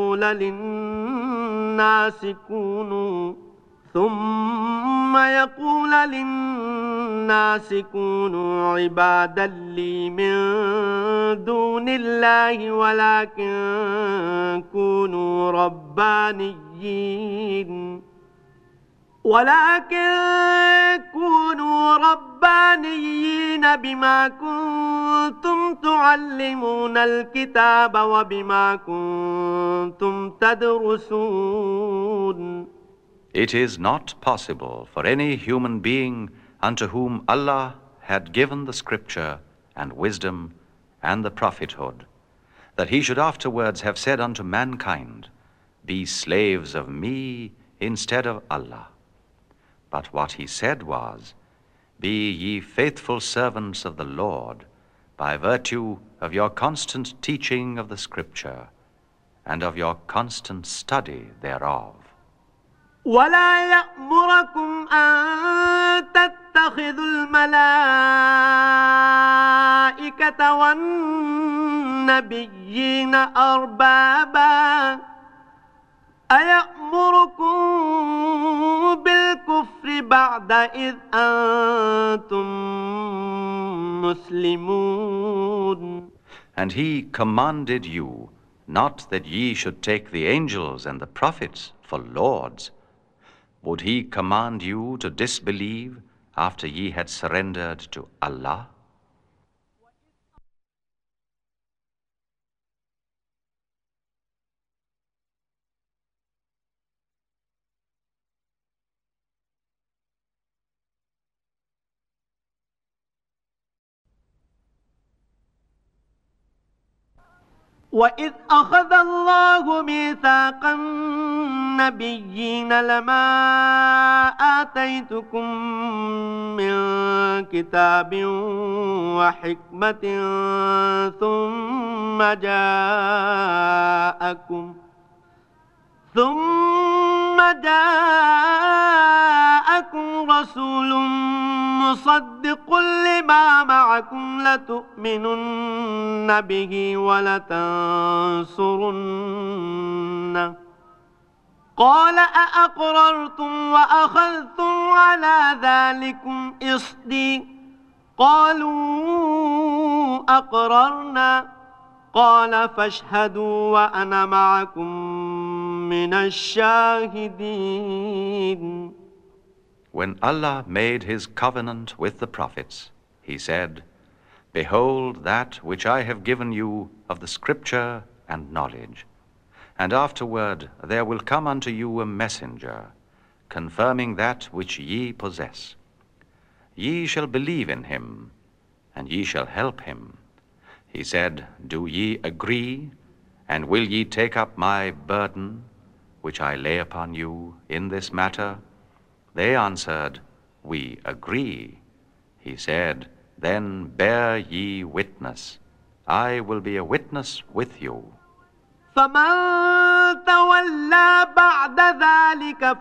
يقول للناس كونوا عبادا لي من دون الله ولكن كونوا ربانيين بما كنتم تعلمون الكتاب وبما كنتم تدرسون. It is not possible for any human being unto whom Allah had given the Scripture and wisdom and the prophethood, that he should afterwards have said unto mankind, be slaves of me instead of Allah. But what he said was, be ye faithful servants of the Lord by virtue of your constant teaching of the Scripture and of your constant study thereof. ولا يأمركم أن تتخذوا الملائكة والنبيين أربابا أيأمركم بالكفر بعد إذ أنتم مسلمون. And he commanded you not that ye should take the angels and the prophets for lords. Would he command you to disbelieve after ye had surrendered to Allah? وإذ أخذ الله ميثاق النبيين لما آتيتكم من كتاب وحكمة ثم جاءكم رسول مصدق لما معكم لتؤمنن به ولتنصرنه قال أأقررتم وأخذتم على ذلكم إصري قالوا أقررنا قال فاشهدوا وأنا معكم من الشاهدين. When Allah made his covenant with the prophets, he said, Behold that which I have given you of the scripture and knowledge. And afterward there will come unto you a messenger, confirming that which ye possess. Ye shall believe in him, and ye shall help him. He said, Do ye agree, and will ye take up my burden, which I lay upon you in this matter? They answered, We agree. He said, Then bear ye witness. I will be a witness with you. فمن تولى بعد ذلك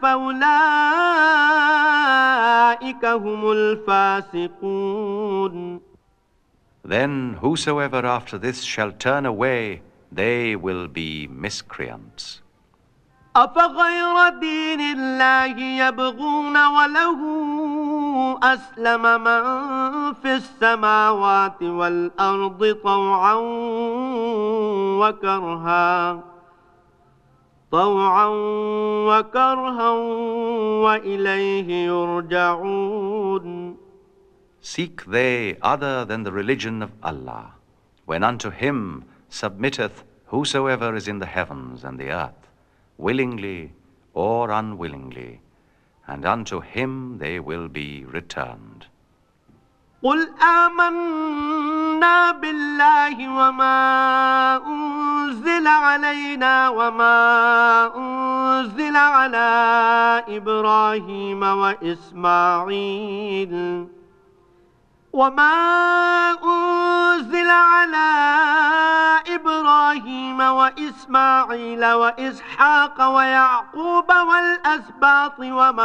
فأولئك هم الفاسقون. Then whosoever after this shall turn away, they will be miscreants. أفغير دين الله يبغون وله أسلم من في السماوات والأرض طوعا وكرها وإليه يرجعون. Seek they other than the religion of Allah, when unto him submitteth whosoever is in the heavens and the earth, willingly or unwillingly, and unto him they will be returned. قل آمنا بالله وما أنزل علينا وما أنزل على إبراهيم وإسماعيل وإسحاق ويعقوب والأسباط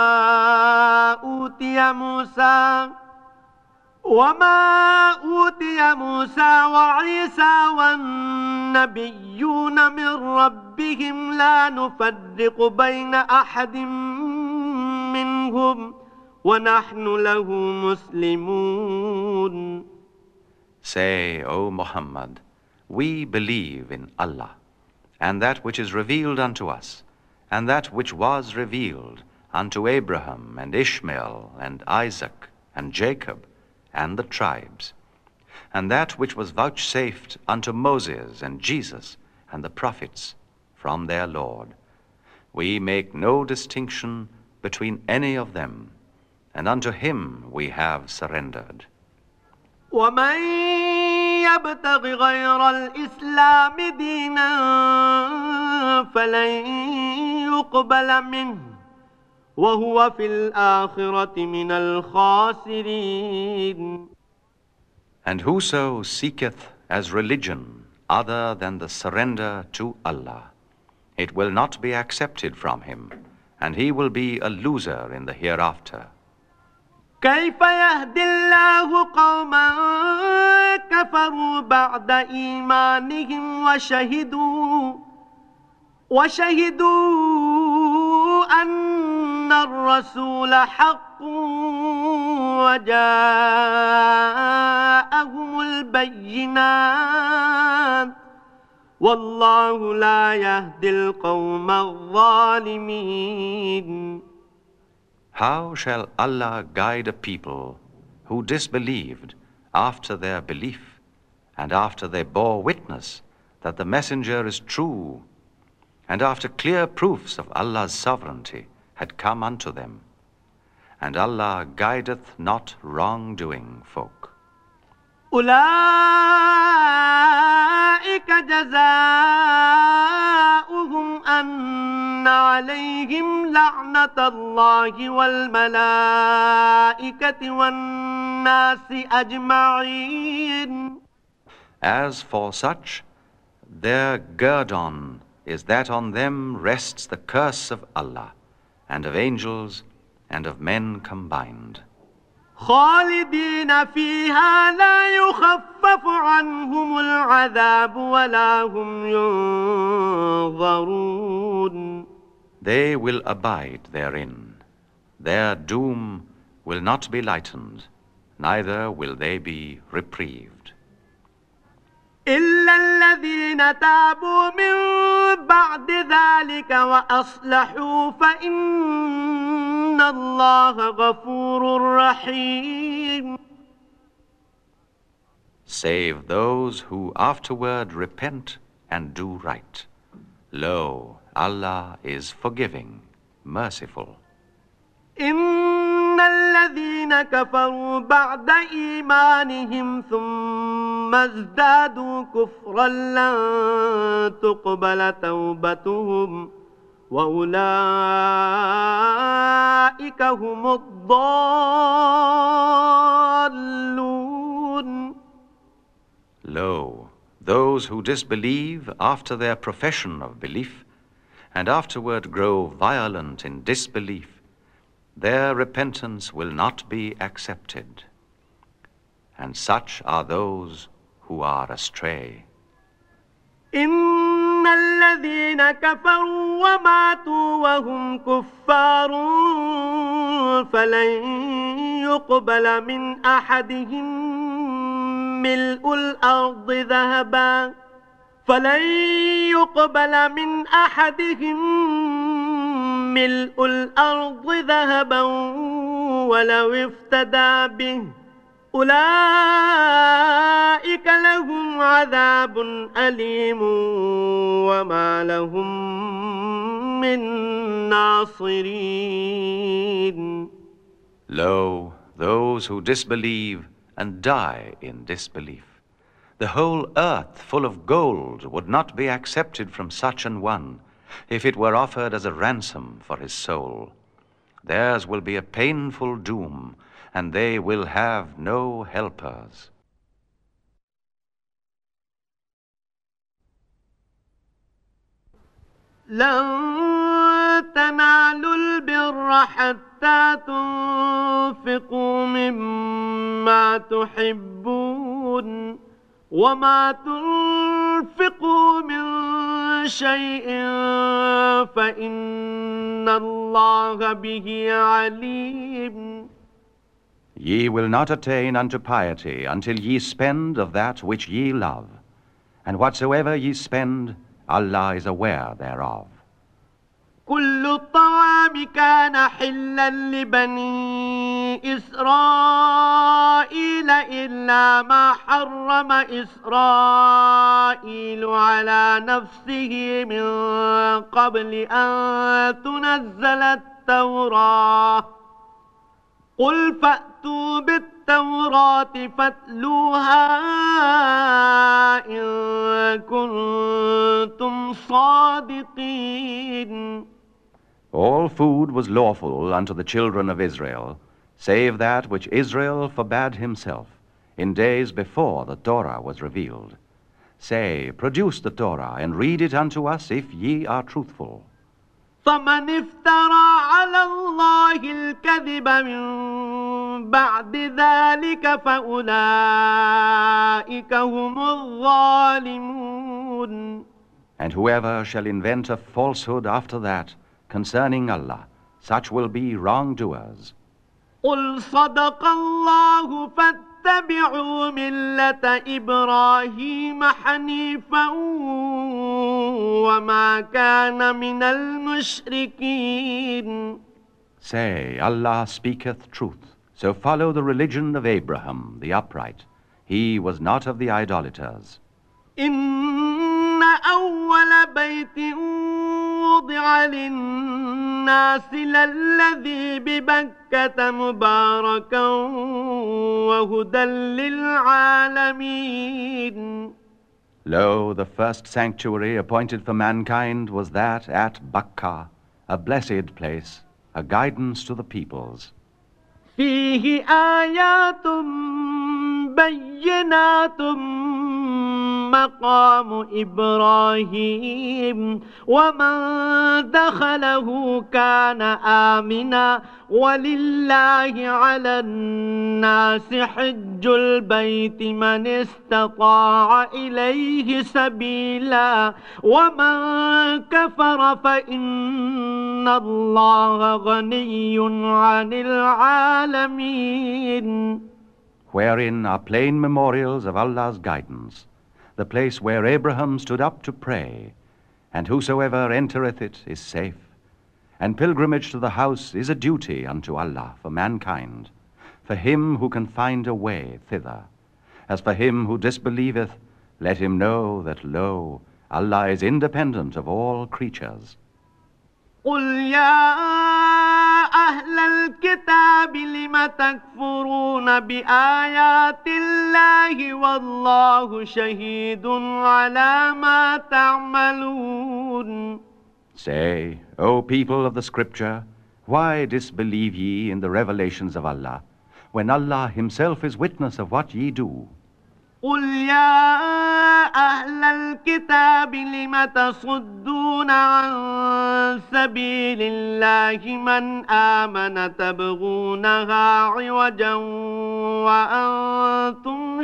وما أوتي موسى وعيسى والنبيون من ربهم لا نفرق بين أحد منهم وَنَحْنُ لَهُ مُسْلِمُونَ. Say, O Muhammad, we believe in Allah, and that which is revealed unto us, and that which was revealed unto Abraham and Ishmael and Isaac and Jacob and the tribes, and that which was vouchsafed unto Moses and Jesus and the prophets from their Lord. We make no distinction between any of them, and unto him we have surrendered. وَمَن يَبْتَغِ غَيْرَ الْإِسْلَامِ دِينًا فَلَن يُقْبَلَ مِنْهُ وَهُوَ فِي الْآخِرَةِ مِنَ الْخَاسِرِينَ. And whoso seeketh as religion other than the surrender to Allah, it will not be accepted from him, and he will be a loser in the hereafter. كيف يهدي الله قوما كفروا بعد إيمانهم وشهدوا أن الرسول حق وجاءهم البينات والله لا يهدي القوم الظالمين. How shall Allah guide a people who disbelieved after their belief, and after they bore witness that the messenger is true, and after clear proofs of Allah's sovereignty had come unto them? And Allah guideth not wrongdoing folk. أولئك جزاؤهم أن عليهم لعنة الله والملائكة والناس أجمعين. As for such, their guerdon is that on them rests the curse of Allah, and of angels, and of men combined. خالدين فيها لا يخفف عنهم العذاب ولا هم ينظرون. They will abide therein. Their doom will not be lightened, neither will they be reprieved. إلا الذين تابوا من بعد ذلك وأصلحوا فإن الله غفور رحيم. Save those who afterward repent and do right. Lo, Allah is forgiving, merciful. إن الذين كفروا بعد إيمانهم ثم ازدادوا كفرا لن تقبل توبتهم وأولئك هم الضالون. Lo, those who disbelieve after their profession of belief and afterward grow violent in disbelief, their repentance will not be accepted. And such are those who are astray. إن الذين كفروا وماتوا وهم كفار فلن يقبل من أحدهم ملء الأرض ذهبا ملء الأرض ذهبا ولو افتدى به أولئك لهم عذاب أليم وما لهم من ناصرين. Lo, those who disbelieve and die in disbelief. The whole earth full of gold would not be accepted from such an one if it were offered as a ransom for his soul. Theirs will be a painful doom, and they will have no helpers. لن تنالوا البر حتى تنفقوا مما تحبون وما تنفقوا من شيء فإن الله به عليم. Ye will not attain unto piety until ye spend of that which ye love, and whatsoever ye spend, Allah is aware thereof. كل الطعام كان حلا لبني إسرائيل إلا ما حرم إسرائيل على نفسه من قبل أن تنزل التوراة قل فأتوا بالتوراة فاتلوها إن كنتم صادقين. All food was lawful unto the children of Israel, save that which Israel forbade himself in days before the Torah was revealed. Say, produce the Torah and read it unto us if ye are truthful. فمن افترى على الله الكذب من بعد ذلك فأولئك هم الظالمون. And whoever shall invent a falsehood after that concerning Allah, such will be wrongdoers. قل صدق الله فاتبعوا ملة إبراهيم حنيفا وما كان من المشركين. Say, Allah speaketh truth, so follow the religion of Abraham, the upright. He was not of the idolaters. إن أول بيت وضع للناس الناس للذي ببكة مباركا وهدى للعالمين. Lo, the first sanctuary appointed for mankind was that at Bakka, a blessed place, a guidance to the peoples. فيه آيات بينات مقام إبراهيم ومن دخله كان آمنا ولله على الناس حج البيت من استطاع إليه سبيلا ومن كفر فإن الله غني عن العالمين. Wherein are plain memorials of Allah's guidance, the place where Abraham stood up to pray, and whosoever entereth it is safe. And pilgrimage to the house is a duty unto Allah for mankind, for him who can find a way thither. As for him who disbelieveth, let him know that, lo, Allah is independent of all creatures. قل يا أهل الكتاب لم تكفرون بآيات الله والله شهيد على ما تعملون. Say, O people of the Scripture, why disbelieve ye in the revelations of Allah, when Allah himself is witness of what ye do? قل يا أهل الكتاب لم تصدون عن سبيل الله من آمن تبغونها عوجا وأنتم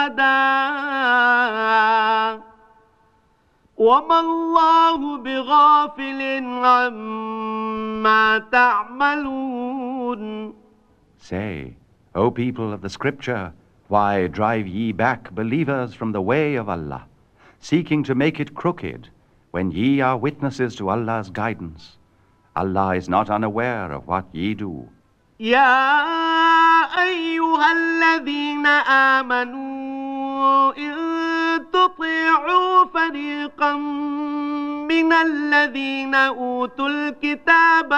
شهداء وما الله بغافل عما تعملون. Say, O people of the Scripture, why drive ye back believers from the way of Allah, seeking to make it crooked, when ye are witnesses to Allah's guidance? Allah is not unaware of what ye do. يا أيها الذين آمنوا إن تطيعوا فريقا من الذين أوتوا الكتاب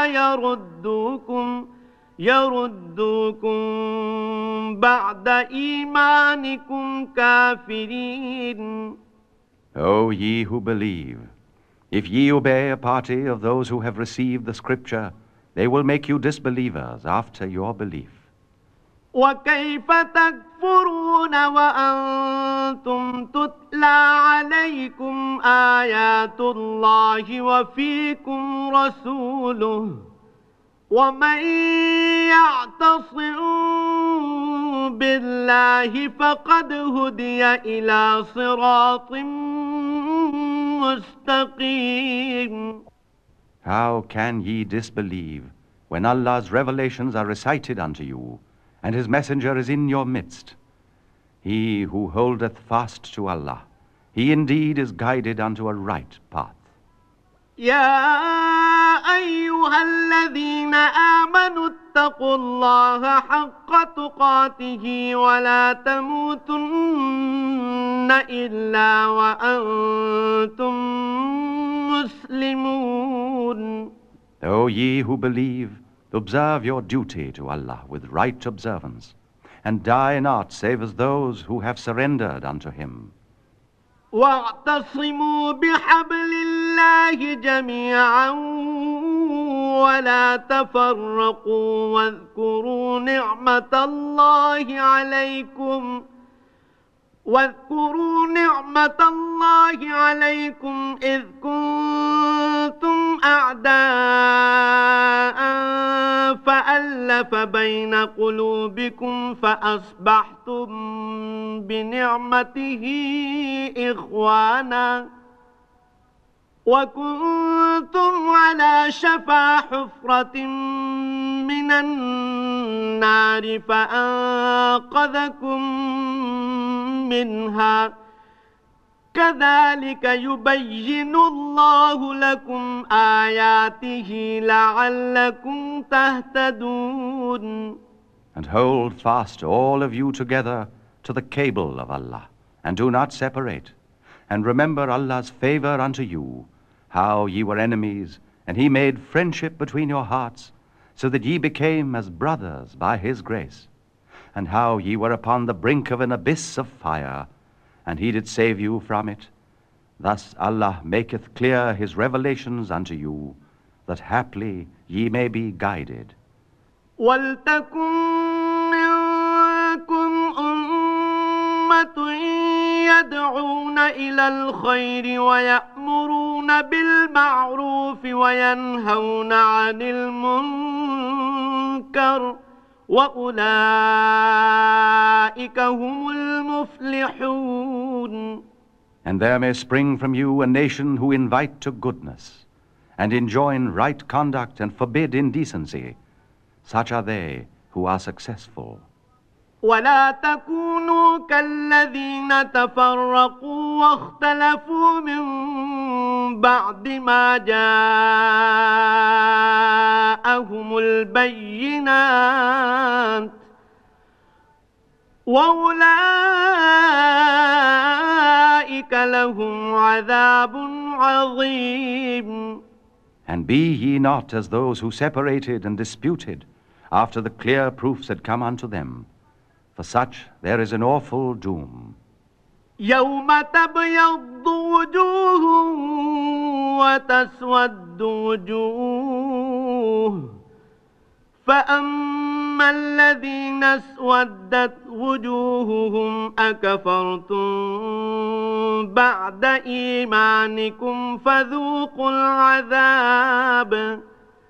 يردوكم بعد إيمانكم كافرين. O ye who believe, if ye obey a party of those who have received the Scripture, they will make you disbelievers after your belief. وكيف تكفرون وأنتم تتلى عليكم آيات الله وفيكم رسوله ومن يعتصم بالله فقد هدي إلى صراط مستقيم. How can ye disbelieve when Allah's revelations are recited unto you, and his messenger is in your midst? He who holdeth fast to Allah, he indeed is guided unto a right path. يا أيها الذين آمنوا اتقوا الله حق تقاته ولا تموتن إلا وأنتم مسلمون. O ye who believe, observe your duty to Allah with right observance, and die not save as those who have surrendered unto him. واعتصموا بحبل الله جميعا ولا تفرقوا واذكروا نعمة الله عليكم إذ كنتم أعداء فألف بين قلوبكم فأصبحتم بنعمته إخوانا وكنتم على شفا حفرة من النار فأنقذكم منها كذلك يبين الله لكم آياته لعلكم تهتدون. And hold fast all of you together to the cable of Allah, and do not separate. And remember Allah's favor unto you, how ye were enemies, and he made friendship between your hearts, so that ye became as brothers by his grace, and how ye were upon the brink of an abyss of fire, and he did save you from it. Thus Allah maketh clear his revelations unto you, that haply ye may be guided. وَلْتَكُن مِّنكُمْ أُمَّةٌ يَدْعُونَ إِلَى الْخَيْرِ وَيَأْمُرُونَ بِالْمَعْرُوفِ وَيَنْهَوْنَ عَنِ الْمُنكَرِ وَأُولَئِكَ هُمُ الْمُفْلِحُونَ. And there may spring from you a nation who invite to goodness, and enjoin right conduct and forbid indecency. Such are they who are successful. ولا تكونوا كالذين تفرقوا واختلفوا من بعد ما جاءهم البينات وأولئك لهم عذاب عظيم. And be ye not as those who separated and disputed after the clear proofs had come unto them. For such there is an awful doom. يوم تبيض وجوه وتسود وجوه فأما الذين اسودت وجوههم أكفرتم بعد إيمانكم فذوقوا العذاب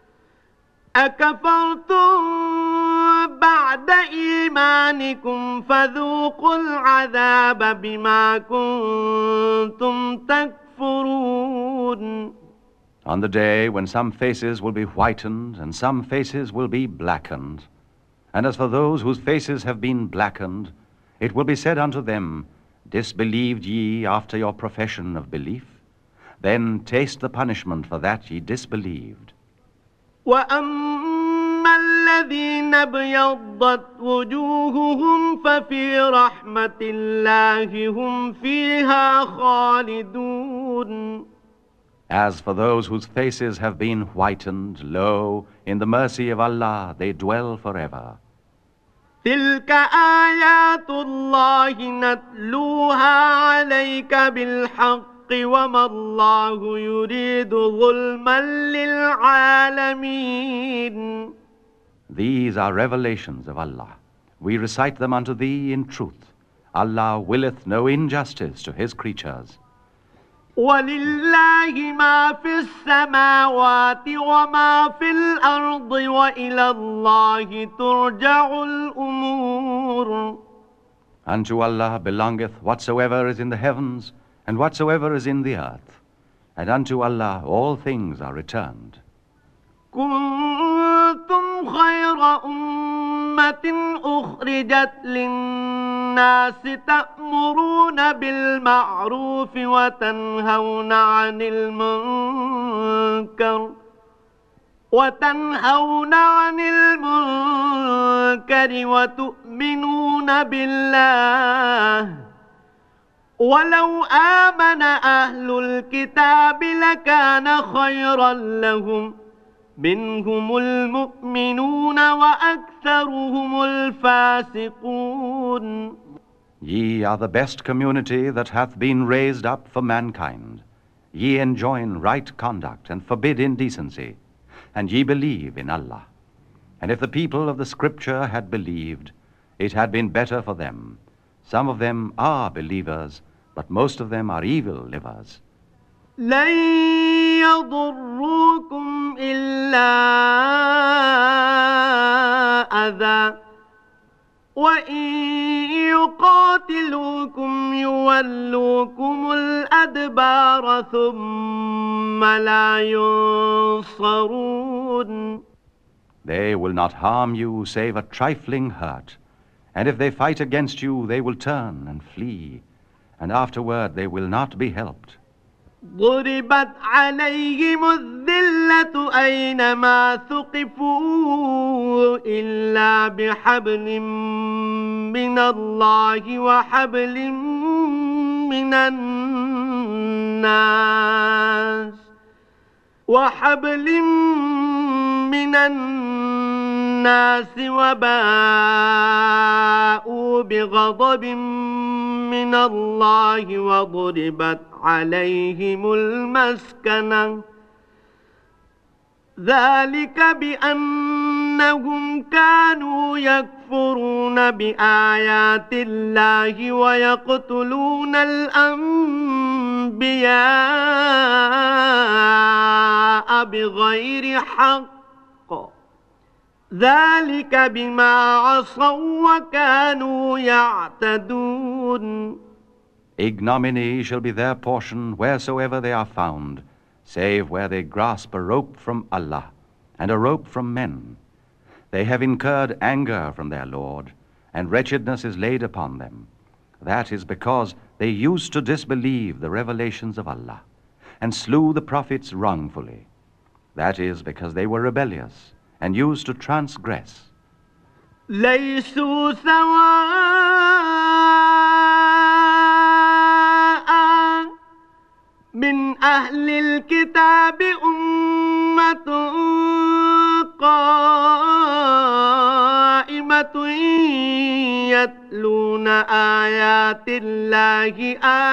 أكفرتم بعد إيمانكم فذوقوا العذاب بما كنتم تكفرون. On the day when some faces will be whitened and some faces will be blackened, and as for those whose faces have been blackened, it will be said unto them, Disbelieved ye after your profession of belief? Then taste the punishment for that ye disbelieved. وَأَمَّا الَّذِينَ ابْيَضَّتْ وُجُوهُهُمْ فَفِي رَحْمَةِ اللَّهِ هُمْ فِيهَا خَالِدُونَ. As for those whose faces have been whitened, lo, in the mercy of Allah they dwell forever. تِلْكَ آيَاتُ اللَّهِ نَتْلُوهَا عَلَيْكَ بِالْحَقِّ وَمَا اللَّهُ يُرِيدُ ظُلْمًا لِلْعَالَمِينَ. These are revelations of Allah. We recite them unto thee in truth. Allah willeth no injustice to his creatures. وَلِلَّهِ مَا فِي السَّمَاوَاتِ وَمَا فِي الْأَرْضِ وَإِلَى اللَّهِ تُرْجَعُ الْأُمُورُ. Unto Allah belongeth whatsoever is in the heavens and whatsoever is in the earth, and unto Allah all things are returned. كنتم خير أمة أخرجت للناس تأمرون بالمعروف وتنهون عن المنكر وتؤمنون بالله ولو آمن أهل الكتاب لكان خيرا لهم منهم المؤمنون وأكثرهم الفاسقون. Ye are the best community that hath been raised up for mankind. Ye enjoin right conduct and forbid indecency, and ye believe in Allah. And if the people of the Scripture had believed, it had been better for them. Some of them are believers, but most of them are evil livers. لن يضروكم إلا أذى وإن يقاتلوكم يولوكم الأدبار ثم لا ينصرون. They will not harm you save a trifling hurt, and if they fight against you they will turn and flee, and afterward they will not be helped. ضربت عليهم الذلة أينما ثقفوا إلا بحبل من الله وحبل من الناس وحبل من الناس وباءوا بغضب من الله وضربت عليهم المسكنة ذلك بأنهم كانوا يكفرون بآيات الله ويقتلون الأنبياء بغير حق ذلك بما عصوا وكانوا يعتدون. Ignominy shall be their portion wheresoever they are found, save where they grasp a rope from Allah and a rope from men. They have incurred anger from their Lord, and wretchedness is laid upon them. That is because they used to disbelieve the revelations of Allah, and slew the prophets wrongfully. That is because they were rebellious, and used to transgress. ليسوا سواء من أهل الكتاب أمة قائمة يتلون آيات الله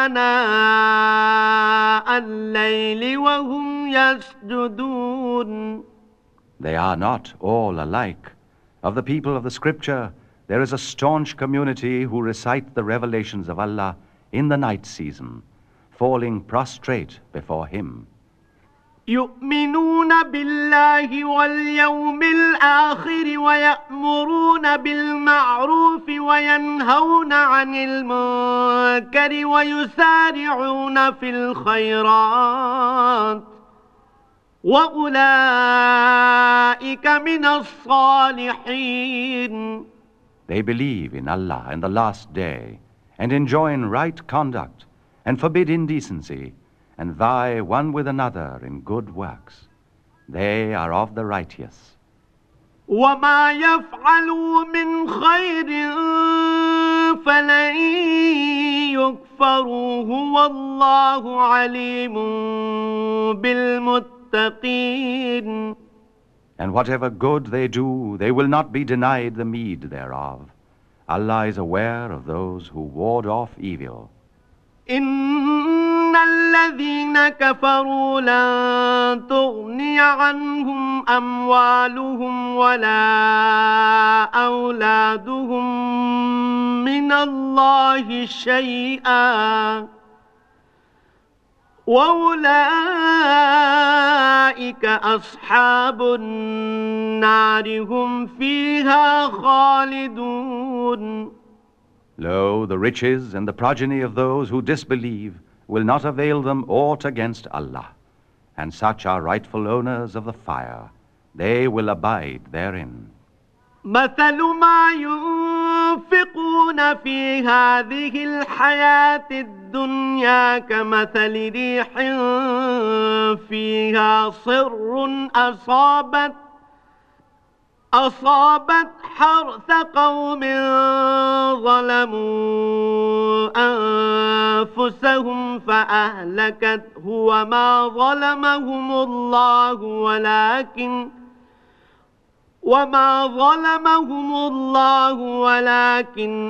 آناء الليل وهم يسجدون. They are not all alike. Of the people of the Scripture, there is a staunch community who recite the revelations of Allah in the night season, falling prostrate before Him. يؤمنون بالله واليوم الآخر ويأمرون بالمعروف وينهون عن المنكر ويسارعون في الخيرات وأولئك من الصالحين. They believe in Allah and the last day, and enjoin right conduct, and forbid indecency, and vie one with another in good works. They are of the righteous. وما يفعلوا من خير فلن يكفروه والله عليم بالمتقين. And whatever good they do, they will not be denied the meed thereof. Allah is aware of those who ward off evil. إن الذين كفروا لن تغني عنهم أموالهم ولا أولادهم من الله شيئا وأولئك أصحاب النار هم فيها خالدون. Lo, the riches and the progeny of those who disbelieve will not avail them aught against Allah, and such are rightful owners of the fire. They will abide therein. مثل ما ينفقون في هذه الحياة الدنيا كمثل ريح فيها صر أصابت حرث قوم ظلموا أنفسهم فأهلكته وما ظلمهم الله ولكن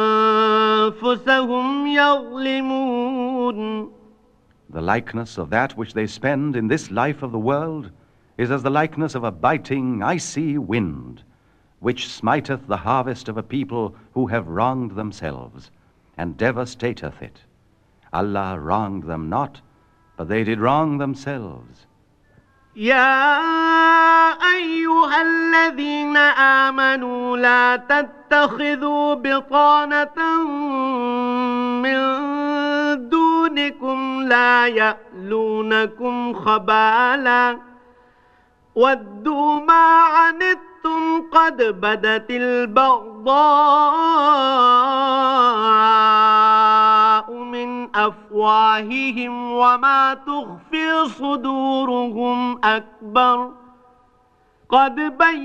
أنفسهم يظلمون. The likeness of that which they spend in this life of the world is as the likeness of a biting, icy wind, which smiteth the harvest of a people who have wronged themselves, and devastateth it. Allah wronged them not, but they did wrong themselves. يا أيها الذين آمنوا لا تتخذوا بطانة من دونكم لا يألونكم خبالا ودوا ما عنتم قد بدت البغضاء من أفواههم وما تخفي صدورهم أكبر قد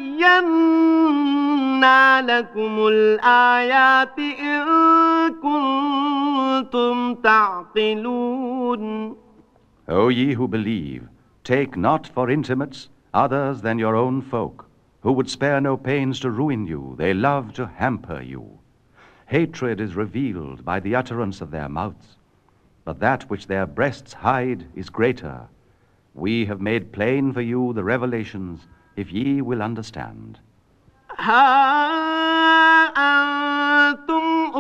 بينا لكم الآيات إن كنتم تعقلون. O ye who believe, take not for intimates others than your own folk, who would spare no pains to ruin you. They love to hamper you. Hatred is revealed by the utterance of their mouths, but that which their breasts hide is greater. We have made plain for you the revelations, if ye will understand. ها أنتم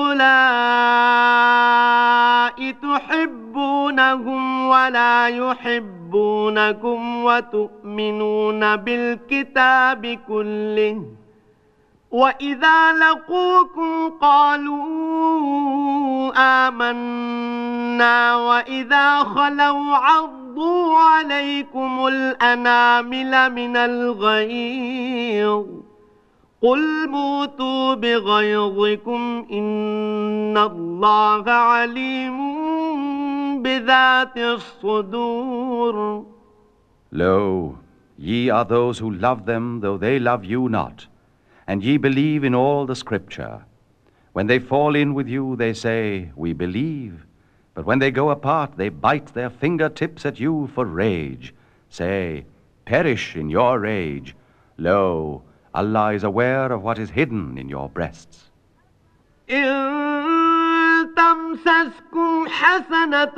أولئك تحبونهم ولا يحبونكم وتؤمنون بالكتاب كله وإذا لقوكم قالوا آمنا وإذا خلوا عضوا عليكم الأنامل من الغيظ قل موتوا بغيظكم إن الله عليم بذات الصدور. Lo, ye are those who love them, though they love you not, and ye believe in all the Scripture. When they fall in with you, they say, we believe. But when they go apart, they bite their fingertips at you for rage. Say, perish in your rage. Lo, Allah is aware of what is hidden in your breasts. إن تمسسكم حسنة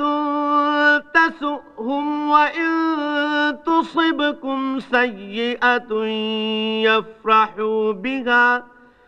تسؤهم وإن تصبكم سيئة يفرحوا بها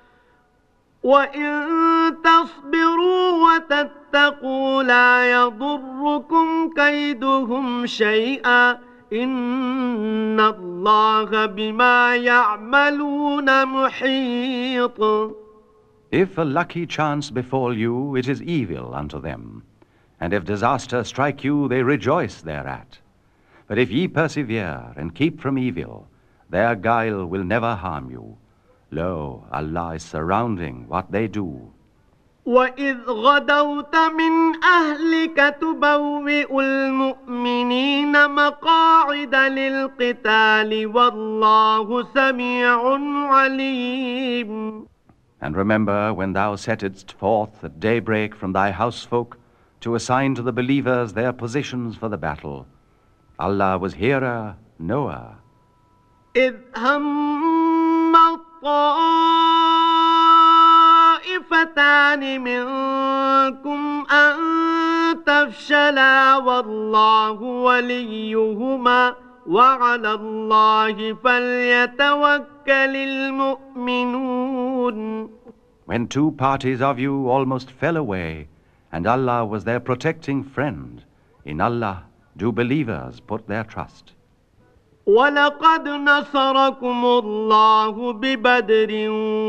وإن تصبروا وتتقوا لا يضركم كيدهم شيئا إن الله بما يعملون محيط. If a lucky chance befall you, it is evil unto them. And if disaster strike you, they rejoice thereat. But if ye persevere and keep from evil, their guile will never harm you. Lo, Allah is surrounding what they do. وإذ غدوت من أهلك تبوئ المؤمنين مقاعد للقتال والله سميع عليم. And remember when thou settedst forth at daybreak from thy housefolk to assign to the believers their positions for the battle. Allah was hearer, knower. إذ هم الطائفتان منكم أن تفشلا والله وليهما وعلى الله فليتوكل المؤمنون. When two parties of you almost fell away, and Allah was their protecting friend, in Allah do believers put their trust. وَلَقَدْ نَصَرَكُمُ اللَّهُ بِبَدْرٍ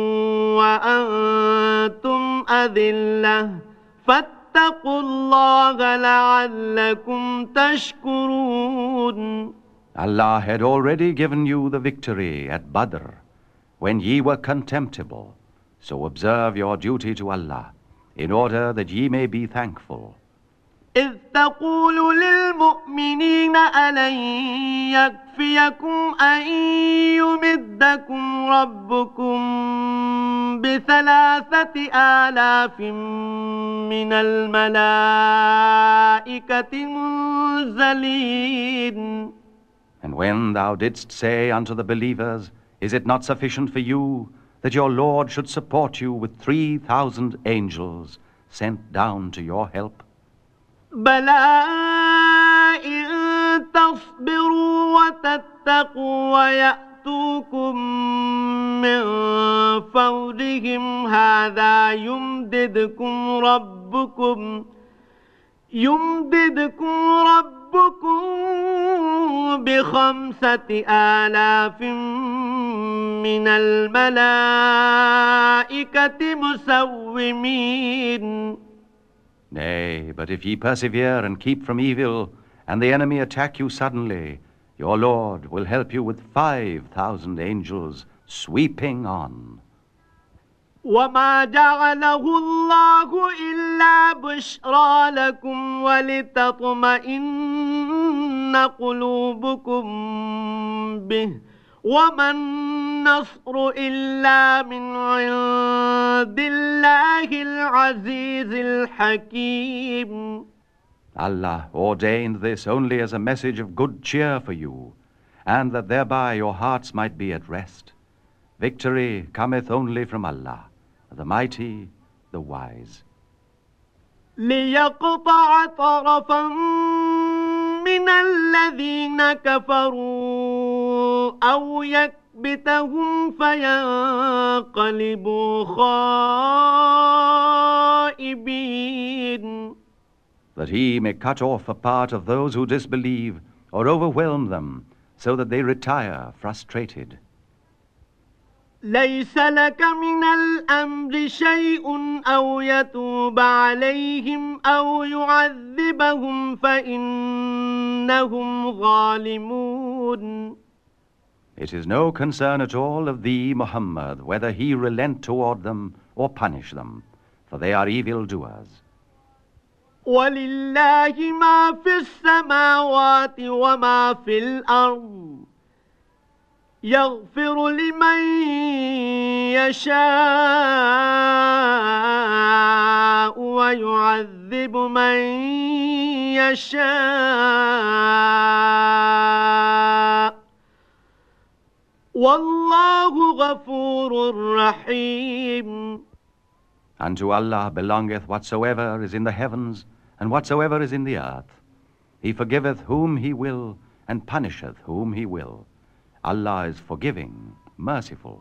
وَأَنْتُمْ أَذِلَّةٌ فَاتَّقُوا اللَّهَ لَعَلَّكُمْ تَشْكُرُونَ. Allah had already given you the victory at Badr, when ye were contemptible. So observe your duty to Allah, in order that ye may be thankful. إذ تقول للمؤمنين ألن يكفيكم أن يمدكم ربكم ب3,000 من الملائكة منزلين. And when thou didst say unto the believers, is it not sufficient for you that your Lord should support you with 3,000 angels sent down to your help? بلى إن تصبروا وتتقوا ويأتوكم من فورهم هذا يمددكم ربكم ب5,000 من الملائكة مسومين. Nay, but if ye persevere and keep from evil, and the enemy attack you suddenly, your Lord will help you with 5,000 angels sweeping on. وما جعله الله إلا بشرى لكم ولتطمئن قلوبكم به وما النصر إلا من عند الله العزيز الحكيم. Allah ordained this only as a message of good cheer for you, and that thereby your hearts might be at rest. Victory cometh only from Allah, the Mighty, the Wise. ليقطع طرفا من الذين كفروا أو يكبتهم فينقلبوا خائبين. That he may cut off a part of those who disbelieve or overwhelm them, so that they retire frustrated. ليس لك من الأمر شيء أو يتوب عليهم أو يعذبهم فإنهم ظالمون. It is no concern at all of thee, Muhammad, whether he relent toward them or punish them, for they are evildoers. ولله ما في السماوات وما في الأرض يغفر لمن يشاء ويعذب من يشاء والله غفور رحيم. Unto Allah belongeth whatsoever is in the heavens and whatsoever is in the earth. He forgiveth whom he will and punisheth whom he will. Allah is forgiving, merciful.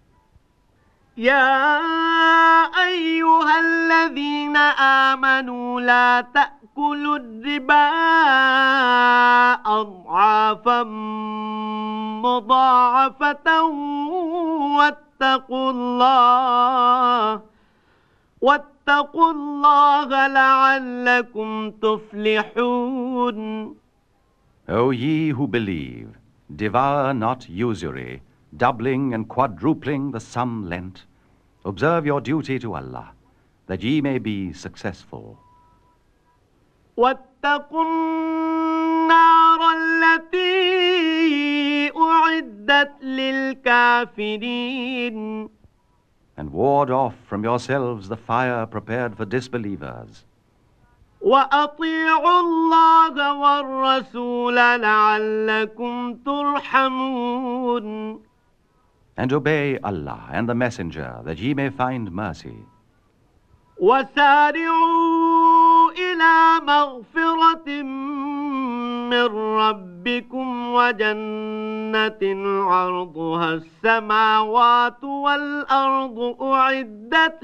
يا أيها الذين آمنوا لا تأكلوا الربا أضعافا مضاعفة واتقوا الله لعلكم تفلحون. O ye who believe, devour not usury, doubling and quadrupling the sum lent. Observe your duty to Allah, that ye may be successful. واتقوا النار التي أعدت للكافرين. And ward off from yourselves the fire prepared for disbelievers. وأطيعوا الله والرسول لعلكم ترحمون. And obey Allah and the Messenger, that ye may find mercy. وسارعوا إلى مغفرة من ربكم وجنة عرضها السماوات والأرض أعدت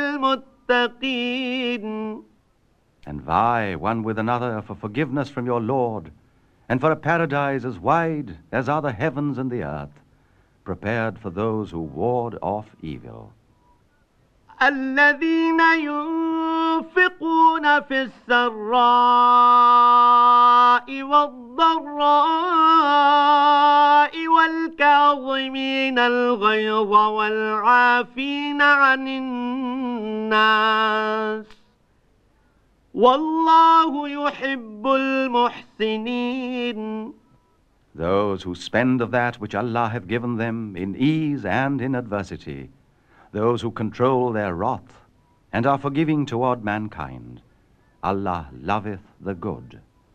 للمتقين. And vie one with another for forgiveness from your Lord, and for a paradise as wide as are the heavens and the earth, prepared for those who ward off evil. الذين ينفقون في السراء والضراء والكاظمين الغيظ والعافين عن الناس والله يحب المحسنين. Those who spend of that which Allah hath given them in ease and in adversity, those who control their wrath and are forgiving toward mankind, Allah loveth the good.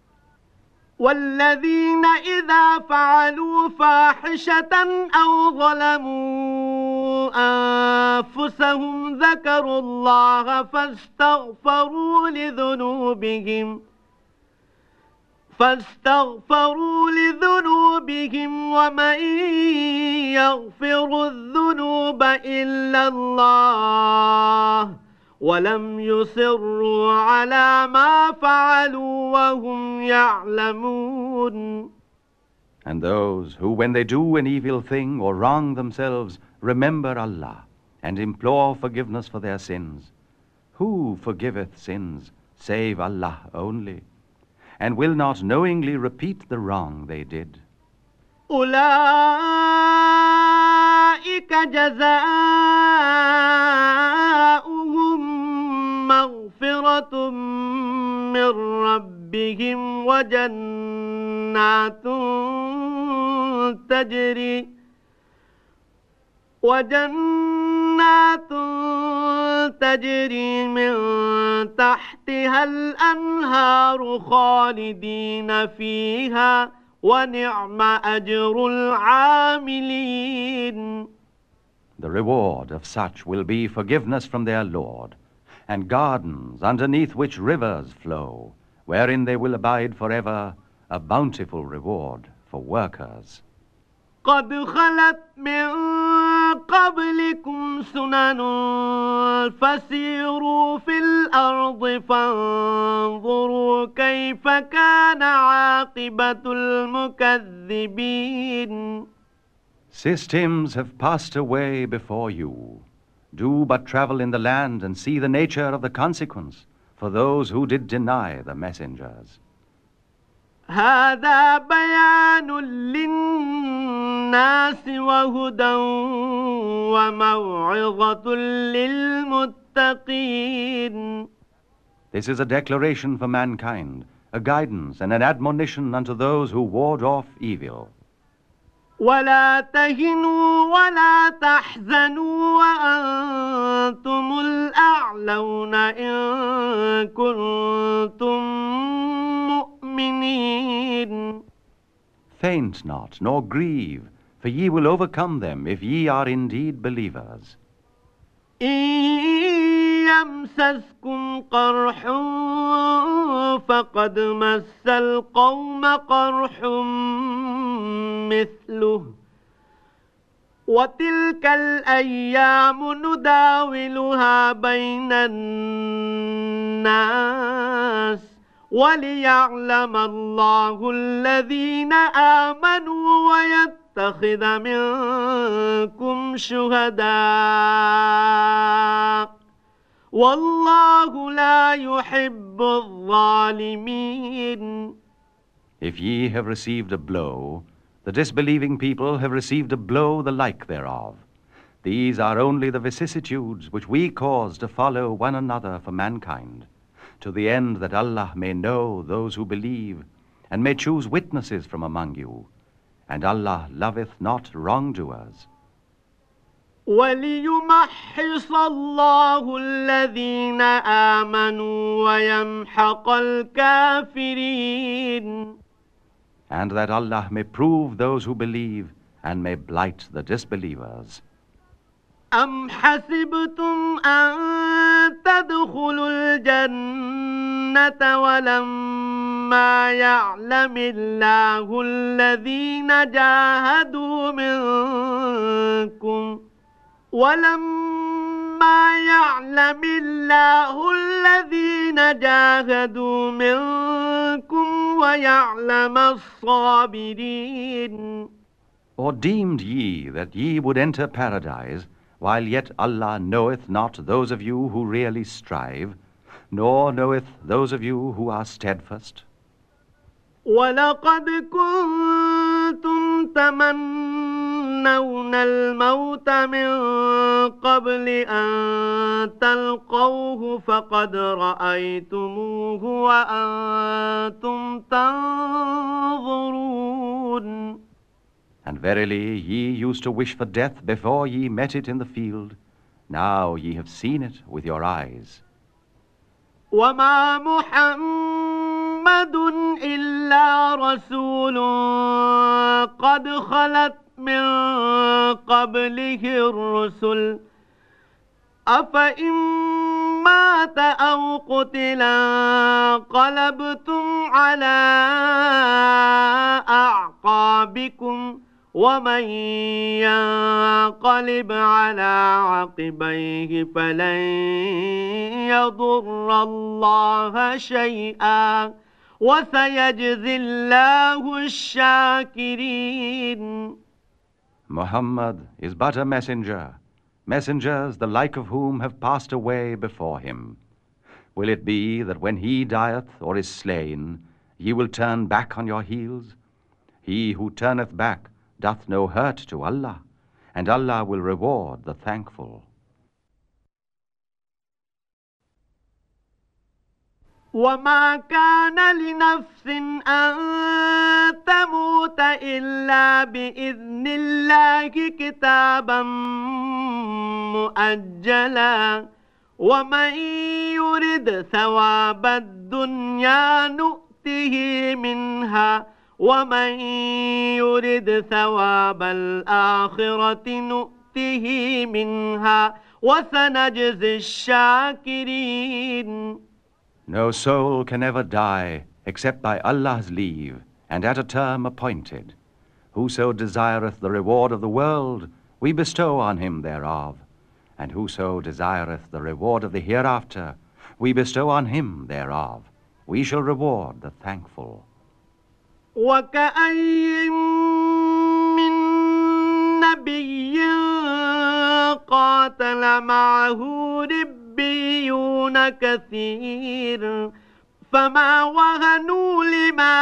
والذين إذا فعلوا فاحشة أو ظلموا أنفسهم ذكروا الله فاستغفروا لذنوبهم ومن يغفر الذنوب إلا الله ولم يصروا على ما فعلوا وهم يعلمون. And those who, when they do an evil thing or wrong themselves, remember Allah and implore forgiveness for their sins. Who forgiveth sins save Allah only, and will not knowingly repeat the wrong they did. أولئك جزاؤهم مغفرة من ربهم وجنات جنات تجري من تحتها الأنهار خالدين فيها ونعم أجر العاملين. The reward of such will be forgiveness from their Lord, and gardens underneath which rivers flow, wherein they will abide forever, a bountiful reward for workers. قد خلت من قبلكم سنن فسيروا في الأرض فانظروا كيف كان عاقبة المكذبين. Systems have passed away before you. Do but travel in the land and see the nature of the consequence for those who did deny the messengers. هذا بيان للناس وهدى وموعظة للمتقين. This is a declaration for mankind, a guidance and an admonition unto those who ward off evil. ولا تهنوا ولا تحزنوا وأنتم الأعلون إن كنتم مؤمنين. Faint not, nor grieve, for ye will overcome them if ye are indeed believers. يمسسكم قرح فقد مس القوم قرح مثله وتلك الأيام نداولها بين الناس وليعلم الله الذين آمنوا ويتخذ منكم شهداء والله لا يحب الظالمين. If ye have received a blow, the disbelieving people have received a blow the like thereof. These are only the vicissitudes which we cause to follow one another for mankind, to the end that Allah may know those who believe, and may choose witnesses from among you. And Allah loveth not wrongdoers. وَلِيُمَحِّصَ اللَّهُ الَّذِينَ آمَنُوا وَيَمْحَقَ الْكَافِرِينَ. And that Allah may prove those who believe and may blight the disbelievers. أَمْ حَسِبْتُمْ أَن تَدْخُلُوا الْجَنَّةَ وَلَمَّا يَعْلَمِ اللَّهُ الَّذِينَ جَاهَدُوا مِنكُمْ وَيَعْلَمَ الصَّابِرِينَ. Or deemed ye that ye would enter paradise, while yet Allah knoweth not those of you who really strive, nor knoweth those of you who are steadfast? وَلَقَدْ كُنْتُمْ تَمَنَّوْنَ الْمَوْتَ مِنْ قَبْلِ أَنْ تَلْقَوْهُ فَقَدْ رَأَيْتُمُوهُ وَأَنْتُمْ تَنْظُرُونَ. And verily ye used to wish for death before ye met it in the field. Now ye have seen it with your eyes. وَمَا مُحَمَّدٌ إِلَّا رَسُولٌ قَدْ خَلَتْ مِنْ قَبْلِهِ الرُّسُلُ أَفَإِنْ مَاتَ أَوْ قُتِلَ انقَلَبْتُمْ عَلَى أَعْقَابِكُمْ وَمَنْ يَنقَلِبْ عَلَى عَقِبَيْهِ فَلَنْ يَضُرَّ اللَّهَ شَيْئًا وَسَيَجْزِي اللَّهُ الشَّاكِرِينَ. Muhammad is but a messenger, messengers the like of whom have passed away before him. Will it be that when he dieth or is slain, ye will turn back on your heels? He who turneth back doth no hurt to Allah, and Allah will reward the thankful. وَمَا كَانَ لِنَفْسٍ أَن تَمُوتَ إِلَّا بِإِذْنِ اللَّهِ كِتَابًا مؤجلا ومن يرد ثواب الدنيا نؤته منها ومن يرد ثواب الآخرة نؤته منها وسنجزي الشاكرين. No soul can ever die except by Allah's leave and at a term appointed. Whoso desireth the reward of the world, we bestow on him thereof. And whoso desireth the reward of the hereafter, we bestow on him thereof. We shall reward the thankful. وكأي من نبي قاتل معه ربيون كثير فما وهنوا لما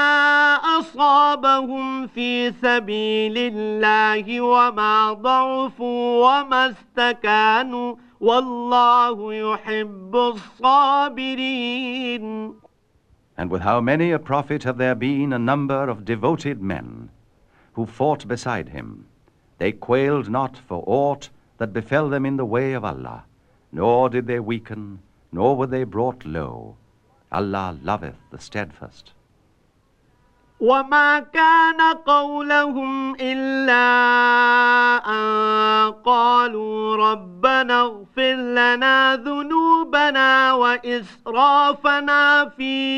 أصابهم في سبيل الله وما ضعفوا وما استكانوا والله يحب الصابرين. And with how many a prophet have there been a number of devoted men who fought beside him. They quailed not for aught that befell them in the way of Allah, nor did they weaken, nor were they brought low. Allah loveth the steadfast. وما كان قولهم إلا أن قالوا ربنا اغفر لنا ذنوبنا وإسرافنا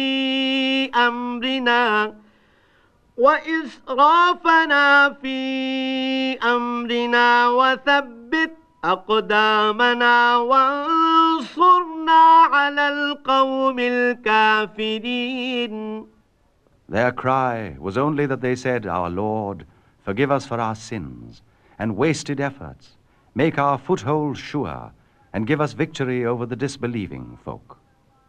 في أمرنا وثبت أقدامنا وانصرنا على القوم الكافرين. Their cry was only that they said, Our Lord, forgive us for our sins and wasted efforts, make our foothold sure, and give us victory over the disbelieving folk.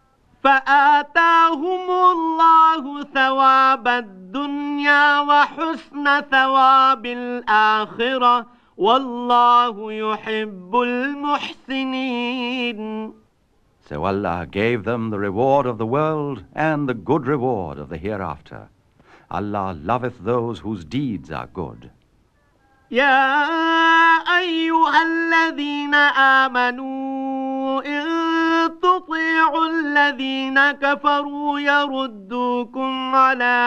فآتاهم الله ثواب الدنيا وحسن ثواب الآخرة والله يحب المحسنين. So Allah gave them the reward of the world and the good reward of the hereafter. Allah loveth those whose deeds are good. يا أيها الذين آمنوا إن تطيعوا الذين كفروا يردوكم على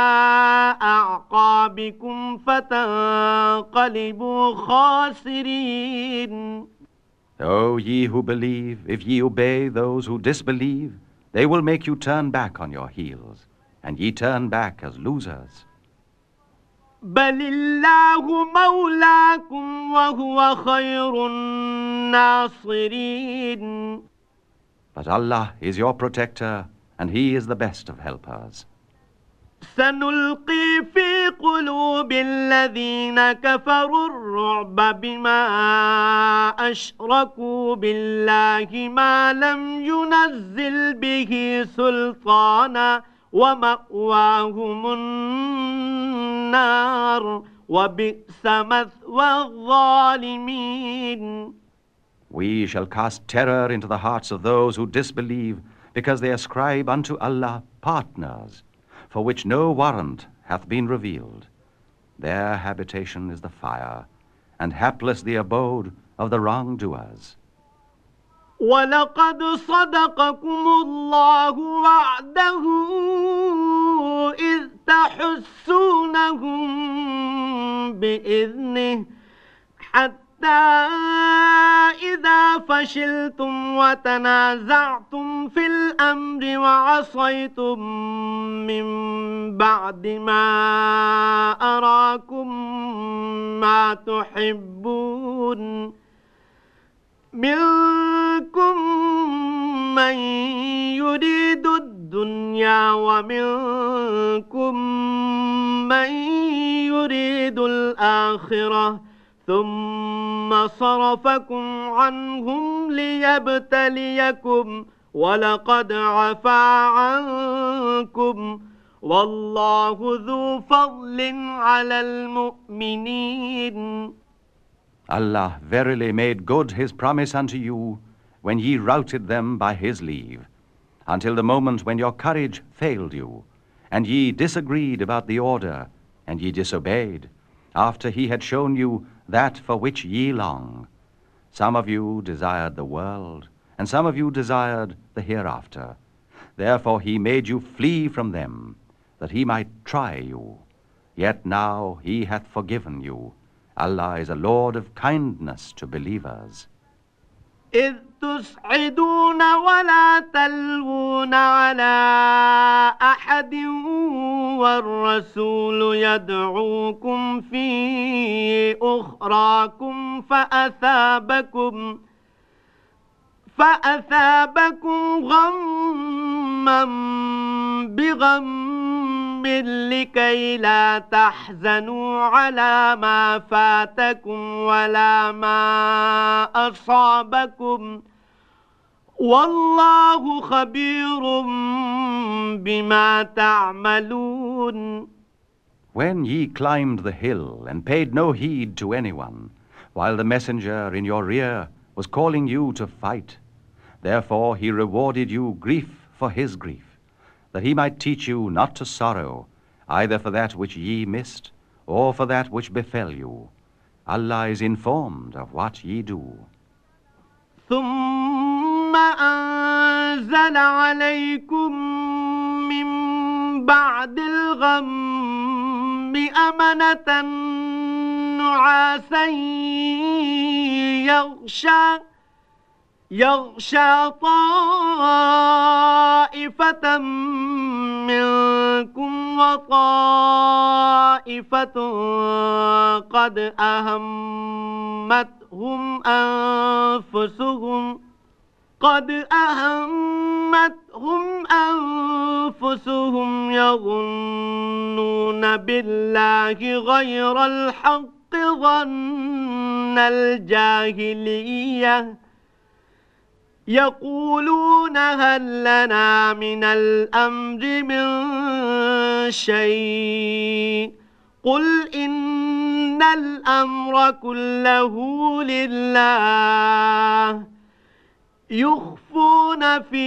أعقابكم فتنقلبوا خاسرين. O ye who believe, if ye obey those who disbelieve, they will make you turn back on your heels, and ye turn back as losers. بل الله مولاكم وهو خير الناصرين. But Allah is your protector, and He is the best of helpers. سنلقي في قلوب الذين كفروا الرعب بما أشركوا بالله ما لم ينزل به سلطانا ومأواهم النار وبئس مثوى الظالمين. We shall cast terror into the hearts of those who disbelieve, because they ascribe unto Allah partners, for which no warrant hath been revealed. Their habitation is the fire, and hapless the abode of the wrongdoers. وَلَقَدْ صَدَقَكُمُ اللَّهُ وَعْدَهُ إِذْ تَحُسُّونَهُم بِإِذْنِهِ حَتَّى إِذَا فَشِلْتُمْ وَتَنَازَعْتُمْ فِي الْأَمْرِ وَعَصَيْتُمْ مِنْ بَعْدِ مَا أَرَاكُمْ مَا تُحِبُّونَ منكم من يريد الدنيا ومنكم من يريد الآخرة ثم صرفكم عنهم ليبتليكم ولقد عفا عنكم والله ذو فضل على المؤمنين. Allah verily made good His promise unto you when ye routed them by His leave, until the moment when your courage failed you, and ye disagreed about the order, and ye disobeyed, after He had shown you that for which ye long. Some of you desired the world, and some of you desired the hereafter. Therefore he made you flee from them, that he might try you. Yet now he hath forgiven you. Allah is a Lord of kindness to believers. إذ تصعدون ولا تلوون على أحد والرسول يدعوكم في أخراكم فأثابكم غما بغم لكي لا تحزنوا على ما فاتكم ولا ما أصابكم والله خبير بما تعملون. When ye climbed the hill and paid no heed to anyone, while the messenger in your rear was calling you to fight, therefore he rewarded you grief for his grief, that he might teach you not to sorrow, either for that which ye missed, or for that which befell you. Allah is informed of what ye do. ثم أنزل عليكم من بعد الغم أمنة نعاسا يغشى طائفة منكم وطائفة قد أهمتهم أنفسهم يظنون بالله غير الحق ظن الجاهلية يقولون هل لنا من الأمر من شيء قل إن الأمر كله لله يخفون في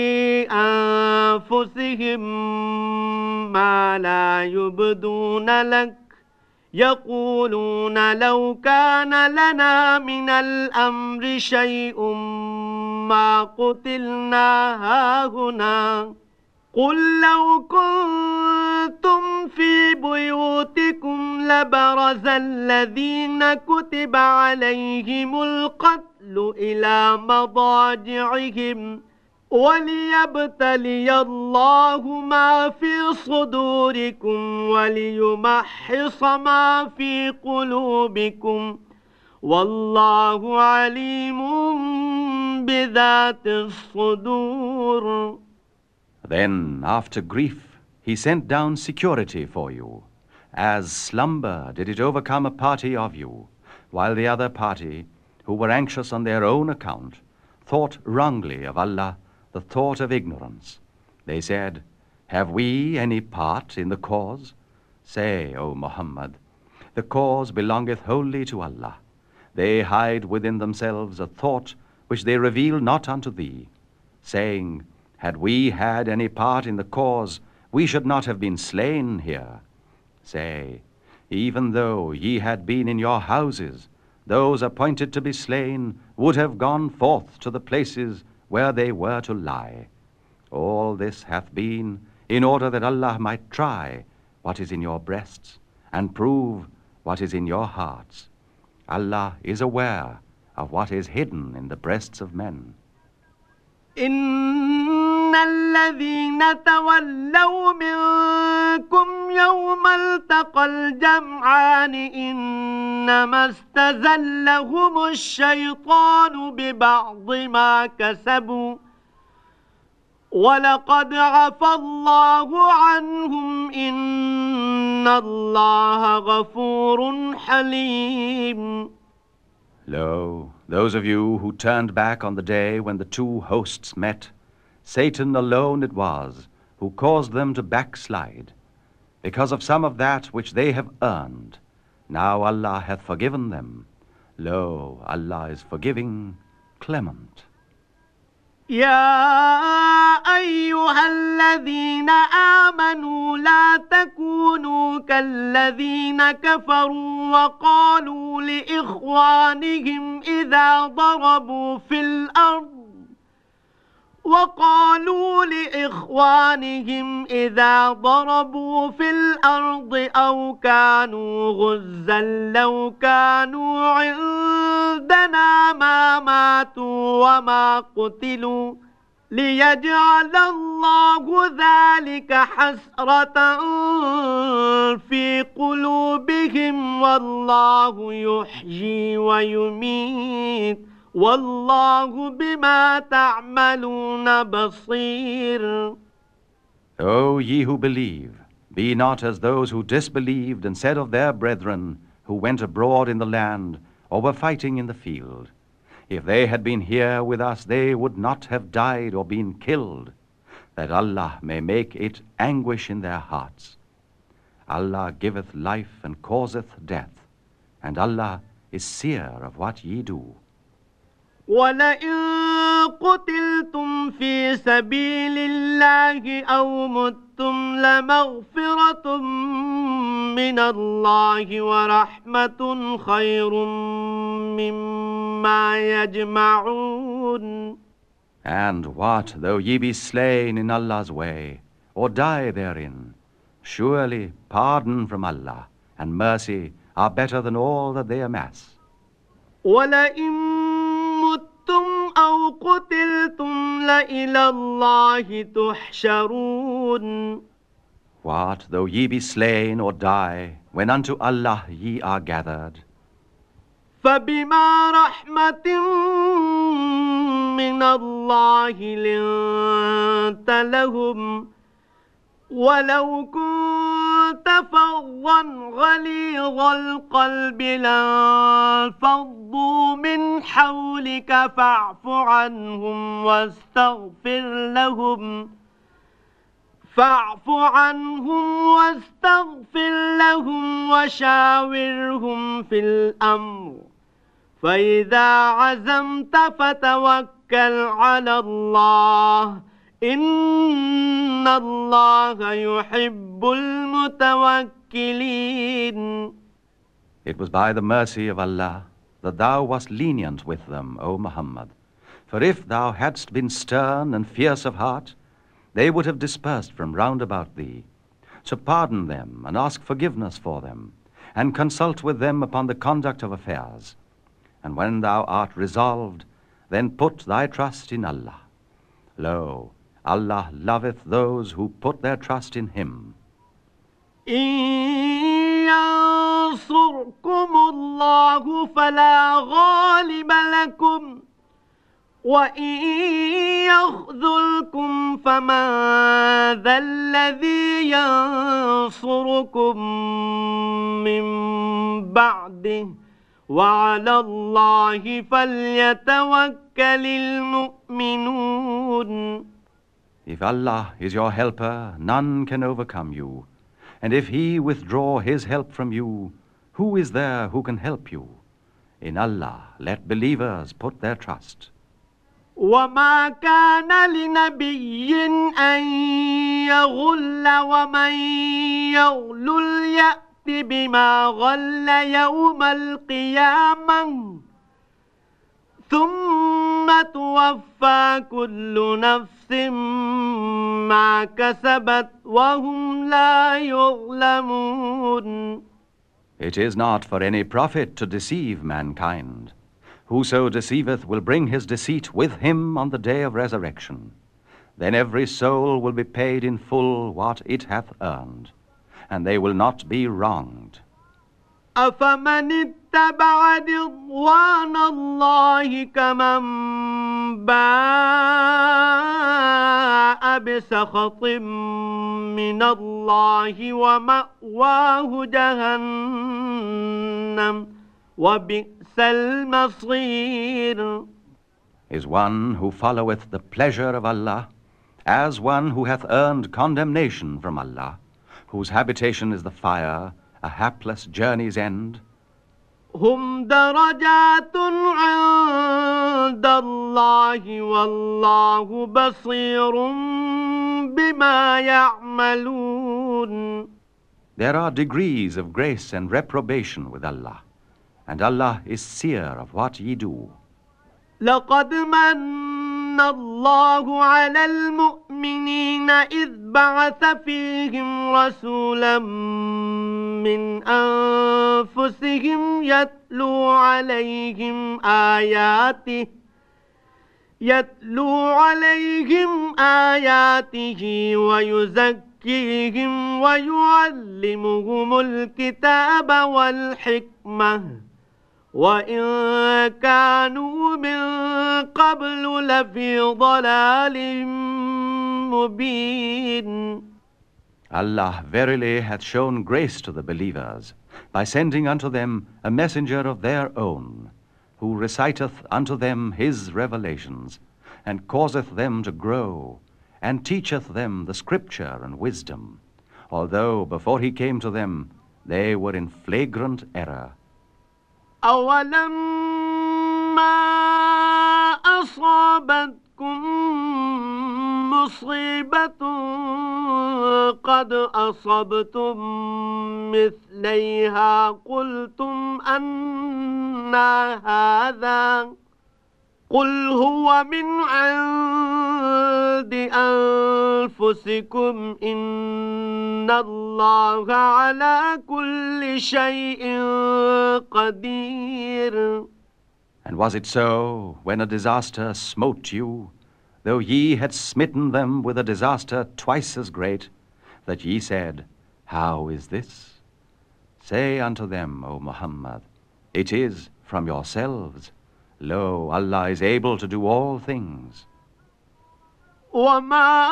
أنفسهم ما لا يبدون لك يقولون لو كان لنا من الأمر شيء ما قتلنا هاهنا قل لو كنتم في بيوتكم لبرز الذين كتب عليهم القتل إلى مضاجعهم وليبتلي الله ما في صدوركم وليمحص ما في قلوبكم والله عليم بذات الصدور. Then, after grief, he sent down security for you. As slumber did it overcome a party of you, while the other party, who were anxious on their own account, thought wrongly of Allah the thought of ignorance. They said, have we any part in the cause? Say, O Muhammad, the cause belongeth wholly to Allah. They hide within themselves a thought which they reveal not unto thee, saying, had we had any part in the cause, we should not have been slain here. Say, even though ye had been in your houses, those appointed to be slain would have gone forth to the places where they were to lie. All this hath been in order that Allah might try what is in your breasts and prove what is in your hearts. Allah is aware of what is hidden in the breasts of men. إن الذين تولوا منكم يوم التقى الجمعان إنما استزلهم الشيطان ببعض ما كسبوا ولقد عفى الله عنهم إن الله غفور حليم. Lo, those of you who turned back on the day when the two hosts met, Satan alone it was who caused them to backslide, because of some of that which they have earned. Now Allah hath forgiven them. Lo, Allah is forgiving, clement. يا أيها الذين آمنوا لا تكونوا كالذين كفروا وقالوا لإخوانهم إذا ضربوا في الأرض أو كانوا غزا لو كانوا عندنا ما ماتوا وما قتلوا ليجعل الله ذلك حسرة في قلوبهم والله يحيي ويميت والله بما تعملون بصير. O ye who believe, be not as those who disbelieved and said of their brethren who went abroad in the land or were fighting in the field, if they had been here with us, they would not have died or been killed, that Allah may make it anguish in their hearts. Allah giveth life and causeth death, and Allah is seer of what ye do. وَلَئِن قُتِلْتُمْ فِي سَبِيلِ اللَّهِ أَوْ مُتُّمْ لَمَغْفِرَةٌ مِّنَ اللَّهِ وَرَحْمَةٌ خَيْرٌ مِّمَّا يَجْمَعُونَ. And what though ye be slain in Allah's way, or die therein? Surely pardon from Allah and mercy are better than all that they amass. وَلَئِن مُتُّمْ أَوْ قُتِلْتُمْ لَإِلَى اللَّهِ تُحْشَرُونَ. What though ye be slain or die, when unto Allah ye are gathered? فَبِمَا رَحْمَةٍ مِّنَ اللَّهِ لِنتَ لَهُمْ وَلَوْ كُنتَ فَظًّا غَلِيظَ الْقَلْبِ لَانفَضُّوا مِنْ حَوْلِكَ فَاعْفُ عنهم واستغفر لهم وشاورهم في الأمر فإذا عزمت فتوكل على الله إن الله يحب المتوكلين. It was by the mercy of Allah that thou wast lenient with them, O Muhammad. For if thou hadst been stern and fierce of heart, they would have dispersed from round about thee. So pardon them and ask forgiveness for them, and consult with them upon the conduct of affairs. And when thou art resolved, then put thy trust in Allah. Lo, Allah loveth those who put their trust in Him. إن ينصركم الله فلا غالب لكم وإن يخذلكم فمن ذا الذي ينصركم من بعده وعلى الله فليتوكل المؤمنون. If Allah is your helper, none can overcome you. And if He withdraw His help from you, who is there who can help you? In Allah let believers put their trust. وما كان لنبي أن يغل ومن يغلل يأت بما غل يوم القيامة ثم توفى كل نفس ما كسبت وهم لا يظلمون. It is not for any prophet to deceive mankind. Whoso deceiveth will bring his deceit with him on the day of resurrection. Then every soul will be paid in full what it hath earned, and they will not be wronged. أفمن اتبع رضوان الله كمن باء بسخط من الله ومأواه جهنم وبئس المصير. Is one who followeth the pleasure of Allah as one who hath earned condemnation from Allah, whose habitation is the fire, a hapless journey's end? هم درجات عند الله والله بصير بما يعملون. There are degrees of grace and reprobation with Allah, and Allah is seer of what ye do. لقد من الله على المؤمنين إذ بعث فيهم رسولا من أنفسهم يتلو عليهم آياته ويزكيهم ويعلمهم الكتاب والحكمة وإن كانوا من قبل لفي ضلال مبين. Allah verily hath shown grace to the believers by sending unto them a messenger of their own, who reciteth unto them his revelations, and causeth them to grow, and teacheth them the scripture and wisdom, although before he came to them they were in flagrant error. أولما أصابتكم مصيبة قد أصبتم مثليها قلتم أنى هذا قل هو من عند أنفسكم إن الله على كل شيء قدير. And was it so, when a disaster smote you, though ye had smitten them with a disaster twice as great, that ye said, How is this? Say unto them, O Muhammad, it is from yourselves. Lo, Allah is able to do all things. وما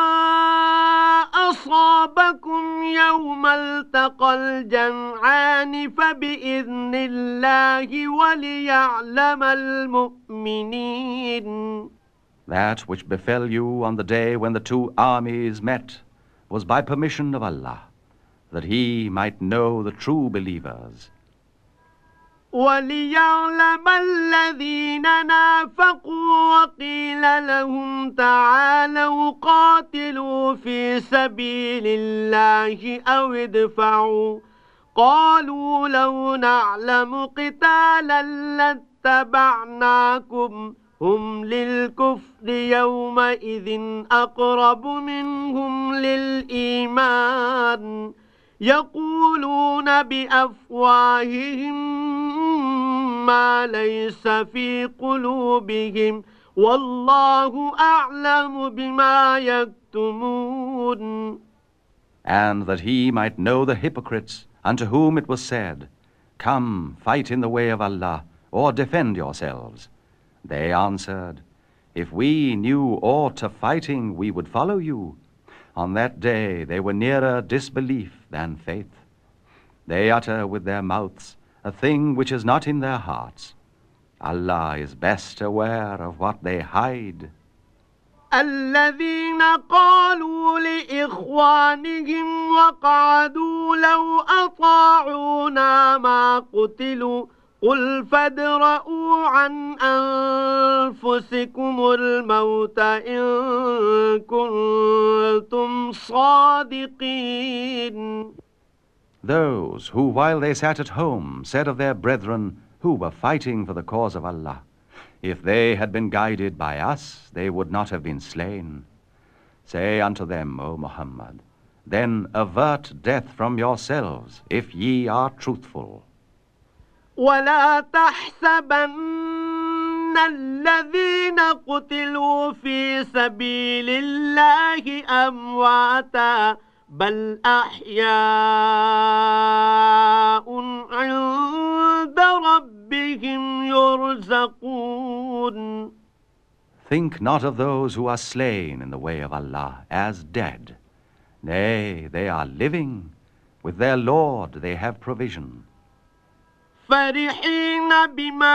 أصابكم يوم التقى الجمعان فبإذن الله وليعلم المؤمنين. That which befell you on the day when the two armies met was by permission of Allah, that He might know the true believers. وَلِيَعْلَمَ الَّذِينَ نَافَقُوا وَقِيلَ لَهُمْ تَعَالَوْا قَاتِلُوا فِي سَبِيلِ اللَّهِ أَوِ ادْفَعُوا قَالُوا لَوْ نَعْلَمُ قِتَالًا لَاتَّبَعْنَاكُمْ هم للكفر يومئذ أقرب منهم للإيمان يقولون بأفواههم ما ليس في قلوبهم والله أعلم بما يكتمون. And that he might know the hypocrites unto whom it was said, Come, fight in the way of Allah, or defend yourselves. They answered, If we knew aught of fighting, we would follow you. On that day they were nearer disbelief than faith. They utter with their mouths a thing which is not in their hearts. Allah is best aware of what they hide. الذين قالوا لإخوانهم وقعدوا لو أطاعونا ما قتلوا قل فادرءوا عن أنفسكم الموت إن كنتم صادقين. Those who, while they sat at home, said of their brethren who were fighting for the cause of Allah, If they had been guided by us, they would not have been slain. Say unto them, O Muhammad, then avert death from yourselves, if ye are truthful. ولا تحسبن الذين قتلوا في سبيل الله أمواتا بل أحياء عند ربهم يرزقون. Think not of those who are slain in the way of Allah as dead. Nay, they are living. With their Lord they have provision. فرحين بما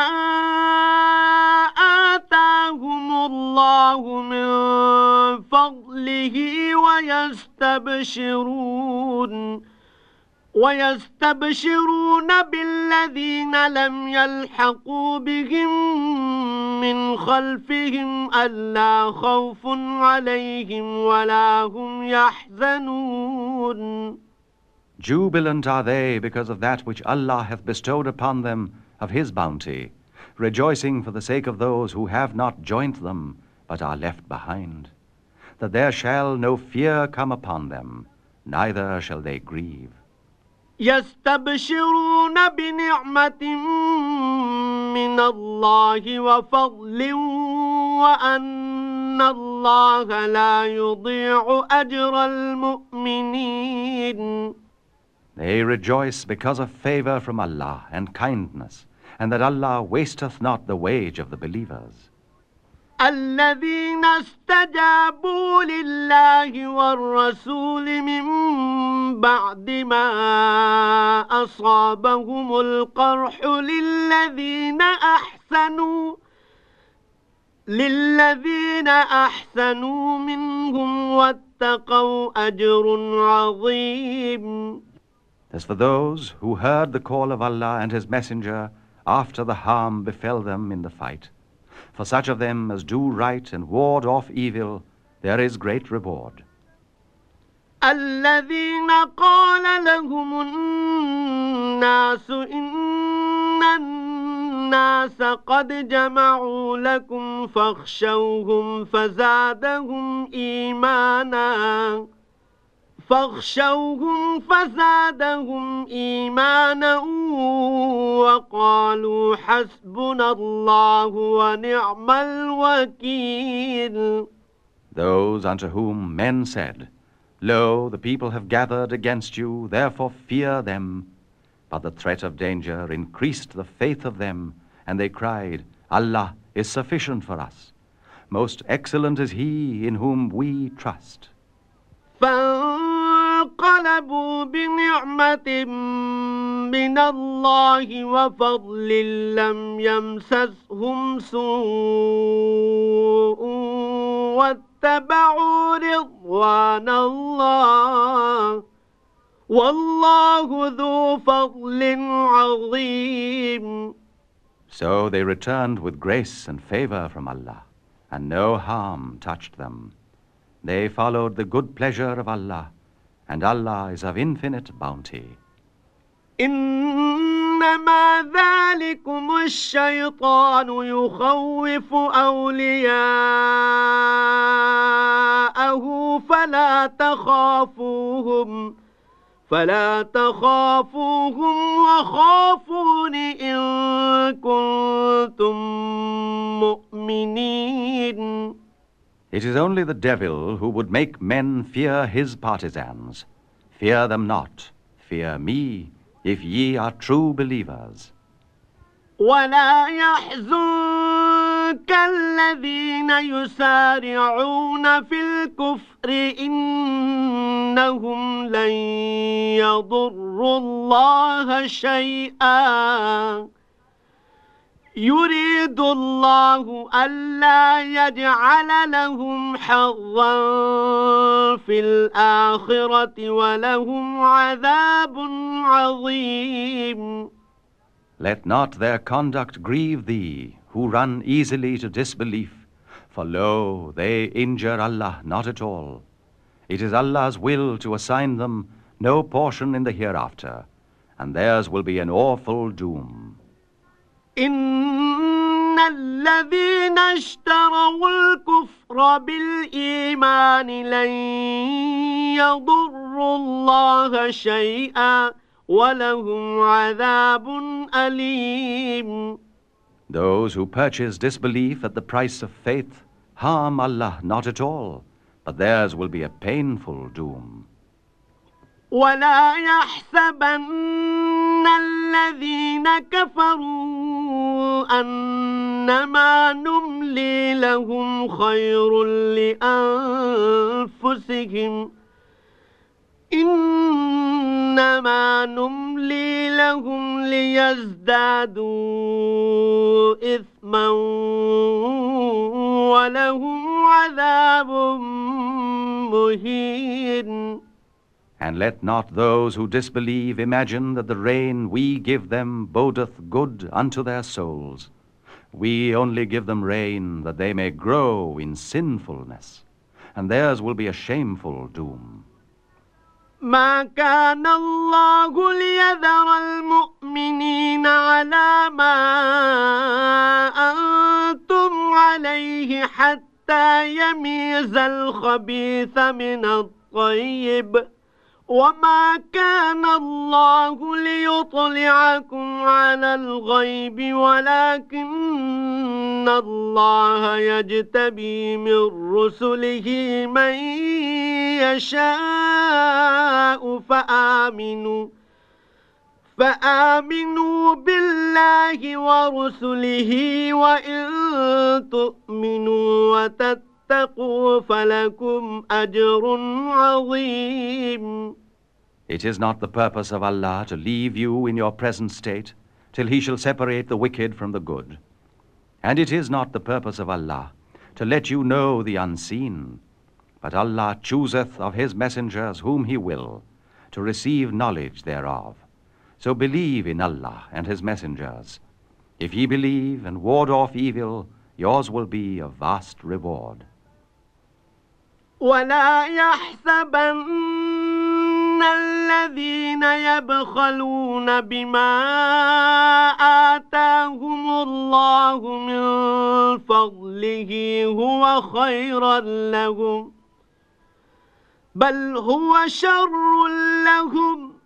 آتاهم الله من فضله ويستبشرون ويستبشرون بالذين لم يلحقوا بهم من خلفهم ألا خوف عليهم ولا هم يحزنون. Jubilant are they because of that which Allah hath bestowed upon them of His bounty, rejoicing for the sake of those who have not joined them, but are left behind, that there shall no fear come upon them, neither shall they grieve. يستبشرون بنعمة من الله وفضل وأن الله لا يضيع أجر المؤمنين. They rejoice because of favor from Allah and kindness, and that Allah wasteth not the wage of the believers. الذين استجابوا لله والرسول من بعد ما أصابهم القرح للذين أحسنوا منهم واتقوا أجر عظيم. As for those who heard the call of Allah and His Messenger after the harm befell them in the fight, for such of them as do right and ward off evil, there is great reward. الذين قال لهم الناس إن الناس قد جمعوا لكم فاخشوهم فزادهم إيمانا وقالوا حسبنا الله ونعم الوكيل. Those unto whom men said, Lo, the people have gathered against you, therefore fear them. But the threat of danger increased the faith of them, and they cried, Allah is sufficient for us. Most excellent is He in whom we trust. فانقلبوا بنعمة من الله وفضل لم يمسسهم سوء واتبعوا رضوان الله والله ذو فضل عظيم. So they returned with grace and favor from Allah, and no harm touched them. They followed the good pleasure of Allah, and Allah is of infinite bounty. إنما ذلكم الشيطان يخوف أولياءه فلا تخافوهم وخافون إن كنتم مؤمنين. It is only the devil who would make men fear his partisans. Fear them not, fear me, if ye are true believers. ولا يحزنك الذين يسارعون في الكفر إنهم لن يضروا الله شيئا يريد الله ألا يجعل لهم حظا في الآخرة ولهم عذاب عظيم. Let not their conduct grieve thee, who run easily to disbelief, for lo, they injure Allah not at all. It is Allah's will to assign them no portion in the hereafter, and theirs will be an awful doom. إن الذين اشتروا الكفر بالإيمان لن يضروا الله شيئا وَلَهُمْ عَذَابٌ أَلِيمٌ. Those who purchase disbelief at the price of faith harm Allah not at all, but theirs will be a painful doom. وَلَا يَحْسَبَنَّ الَّذِينَ كَفَرُوا أَنَّمَا نُمْلِي لَهُمْ خَيْرٌ لِأَنفُسِهِمْ إنما نملي لهم ليزدادوا إثما ولهم عذاب مهين. And let not those who disbelieve imagine that the rain we give them bodeth good unto their souls. We only give them rain that they may grow in sinfulness, and theirs will be a shameful doom. ما كان الله ليذر المؤمنين على ما أنتم عليه حتى يميز الخبيث من الطيب وما كان الله ليطلعكم على الغيب ولكن الله يجتبي من رسله من يشاء فآمنوا بالله ورسله وإن تؤمنوا وتتقوا فلكم أجر عظيم. It is not the purpose of Allah to leave you in your present state till He shall separate the wicked from the good. And it is not the purpose of Allah to let you know the unseen, but Allah chooseth of His messengers whom He will, to receive knowledge thereof. So believe in Allah and His messengers. If ye believe and ward off evil, yours will be a vast reward. ولا يحسبن الذين يبخلون بما آتاهم الله من فضله هو خيرا لهم بل هو شر لهم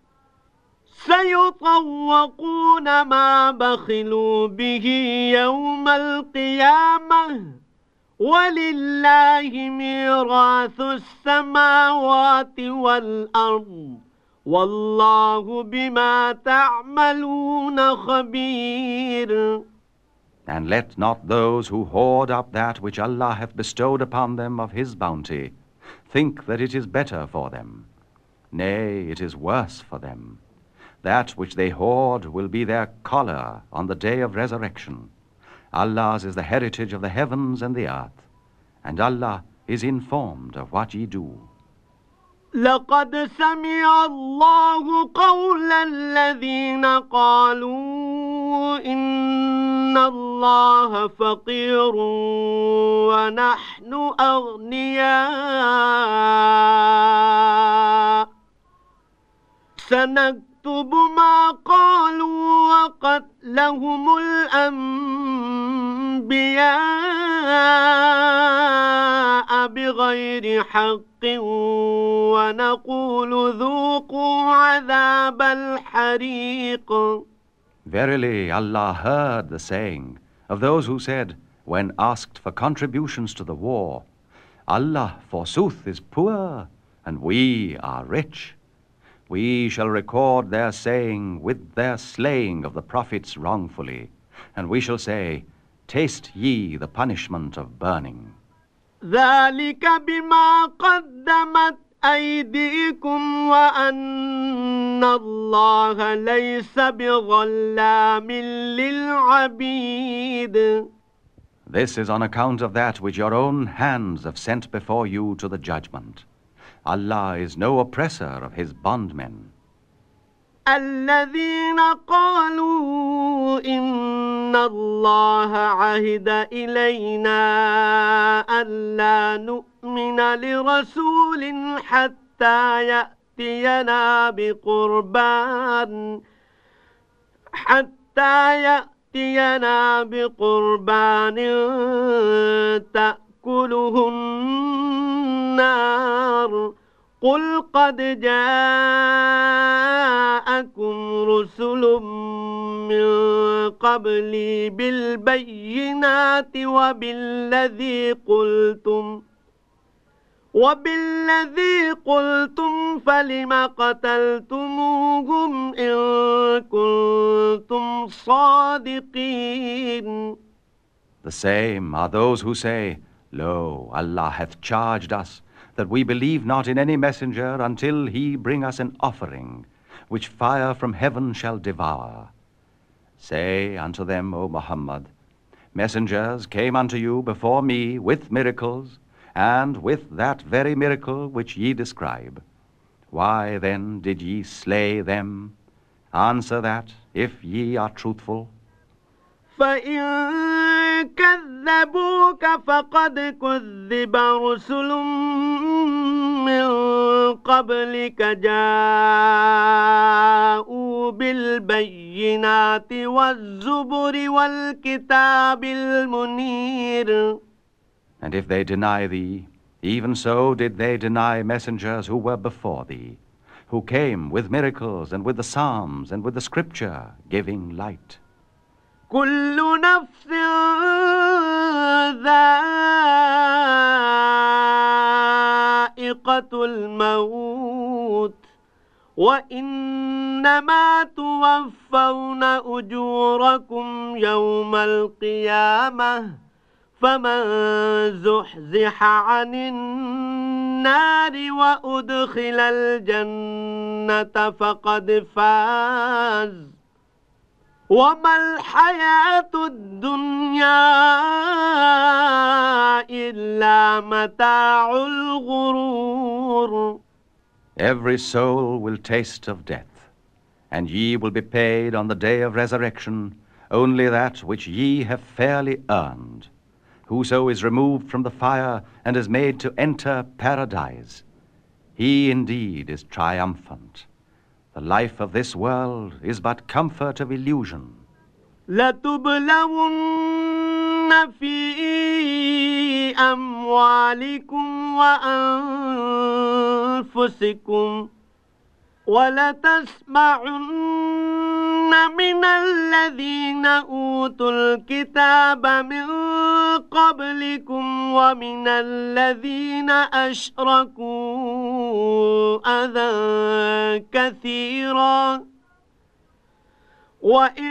سيطوقون ما بخلوا به يوم القيامة ولله ميراث السماوات والأرض والله بما تعملون خبير. And let not those who hoard up that which Allah hath bestowed upon them of His bounty think that it is better for them. Nay, it is worse for them. That which they hoard will be their collar on the day of resurrection. Allah's is the heritage of the heavens and the earth, and Allah is informed of what ye do. لقد سمع الله قول الذين قالوا إن الله فقير ونحن أغنياء سنكتب ما قالوا وقتلهم الأنبياء بغير حق ونقول ذوقوا عذاب الحريق. Verily, Allah heard the saying of those who said, when asked for contributions to the war, Allah, forsooth, is poor, and we are rich. We shall record their saying with their slaying of the prophets wrongfully, and we shall say, taste ye the punishment of burning. ذلك بما قدمت أيديكم وأن الله ليس بظلام للعبيد. This is on account of that which your own hands have sent before you to the judgment. Allah is no oppressor of His bondmen. الذين قالوا إن الله عهد إلينا ألا نؤمن لرسول حتى يأتينا بقربان تأكله النار قل قد جاءكم رسل من قبلي بالبينات وبالذي قلتم فلم قتلتموهم إن كنتم صادقين. The same are those who say, Lo, Allah hath charged us that we believe not in any messenger until He bring us an offering, which fire from heaven shall devour. Say unto them, O Muhammad, messengers came unto you before me with miracles, and with that very miracle which ye describe. Why then did ye slay them? Answer that, if ye are truthful. فإن كذبوك فقد كذب رسل من قبلك جاءوا بالبينات والزبر والكتاب المنير. And if they deny thee, even so did they deny messengers who were before thee, who came with miracles and with the Psalms and with the Scripture giving light. كل نفس ذائقة الموت وإنما توفون أجوركم يوم القيامة فمن زحزح عن النار وأدخل الجنة فقد فاز وما الحياة الدنيا إلا متاع الغرور. Every soul will taste of death, and ye will be paid on the day of resurrection only that which ye have fairly earned. Whoso is removed from the fire and is made to enter paradise, he indeed is triumphant. The life of this world is but comfort of illusion. لتبلون في أموالكم وأنفسكم ولتسمعن من الذين أوتوا الكتاب من قبلكم ومن الذين أشركوا أذى كثيرا وإن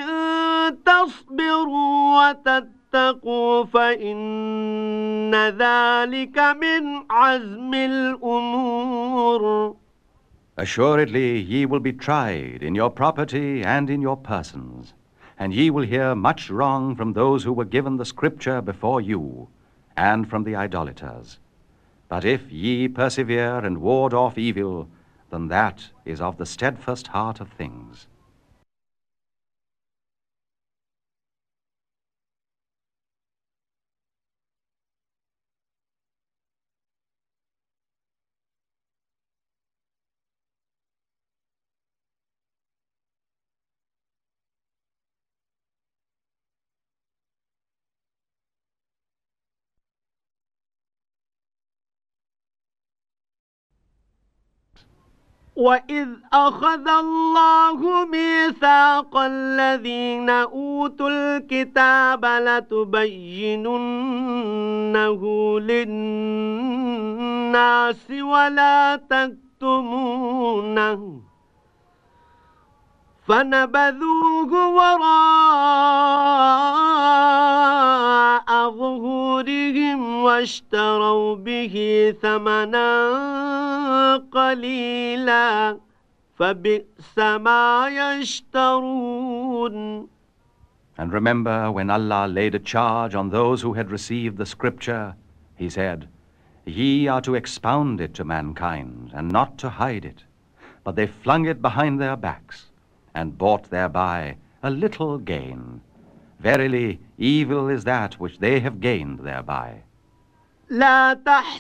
تصبروا وتتقوا فإن ذلك من عزم الأمور. Assuredly ye will be tried in your property and in your persons, and ye will hear much wrong from those who were given the Scripture before you, and from the idolaters. But if ye persevere and ward off evil, then that is of the steadfast heart of things. وَإِذْ أَخَذَ اللَّهُ مِيثَاقَ الَّذِينَ أُوتُوا الْكِتَابَ لَتُبَيِّنُنَّهُ لِلنَّاسِ وَلَا تَكْتُمُونَهُ فَنَبَذُوهُ وَرَاءَ ظُهُورِهِمْ وَاشْتَرَوْا بِهِ ثَمَنًا قَلِيلًا فَبِئْسَ مَا يَشْتَرُونَ. And remember when Allah laid a charge on those who had received the Scripture, He said, Ye are to expound it to mankind, and not to hide it. But they flung it behind their backs, and bought thereby a little gain. Verily, evil is that which they have gained thereby. لا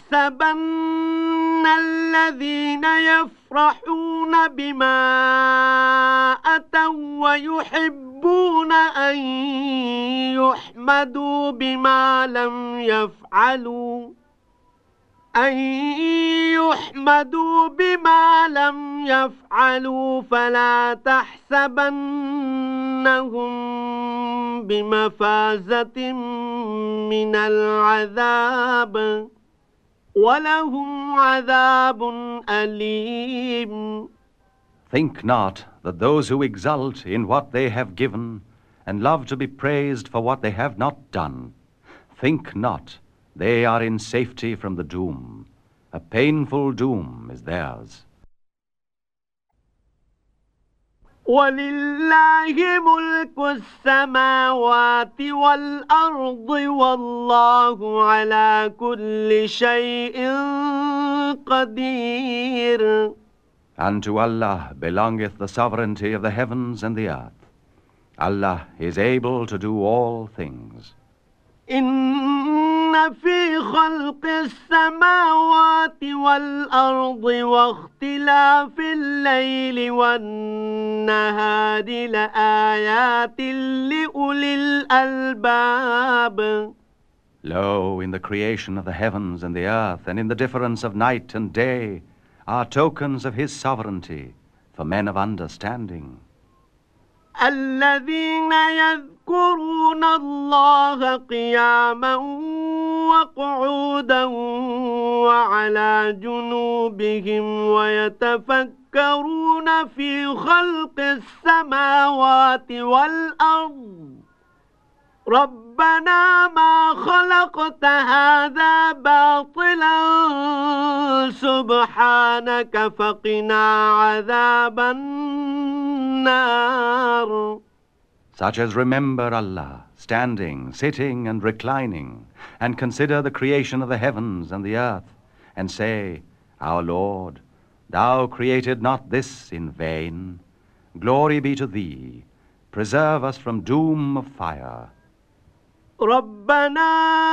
تحسبن الذين يفرحون بما أتوا ويحبون أن يحمدوا بما لم يفعلوا فلا تحسبنهم بمفازة من العذاب ولهم عذاب أليم. Think not that those who exult in what they have given and love to be praised for what they have not done, think not they are in safety from the doom. A painful doom is theirs. وَلِلَّهِ مُلْكُ السَّمَاوَاتِ وَالْأَرْضِ وَاللَّهُ عَلَى كُلِّ شَيْءٍ قَدِيرٌ. Unto Allah belongeth the sovereignty of the heavens and the earth. Allah is able to do all things. إن في خلق السماوات والأرض واختلاف الليل والنهار لآيات لأولي الألباب. Lo, in the creation of the heavens and the earth, and in the difference of night and day, are tokens of His sovereignty for men of understanding. الذين يذكرون الله قياما وقعودا وعلى جنوبهم ويتفكرون في خلق السماوات والأرض ربنا ما خلقت هذا باطلا سبحانك فقنا عذاب النار. Such as remember Allah, standing, sitting, and reclining, and consider the creation of the heavens and the earth, and say, Our Lord, Thou created not this in vain. Glory be to Thee. Preserve us from doom of fire. ربنا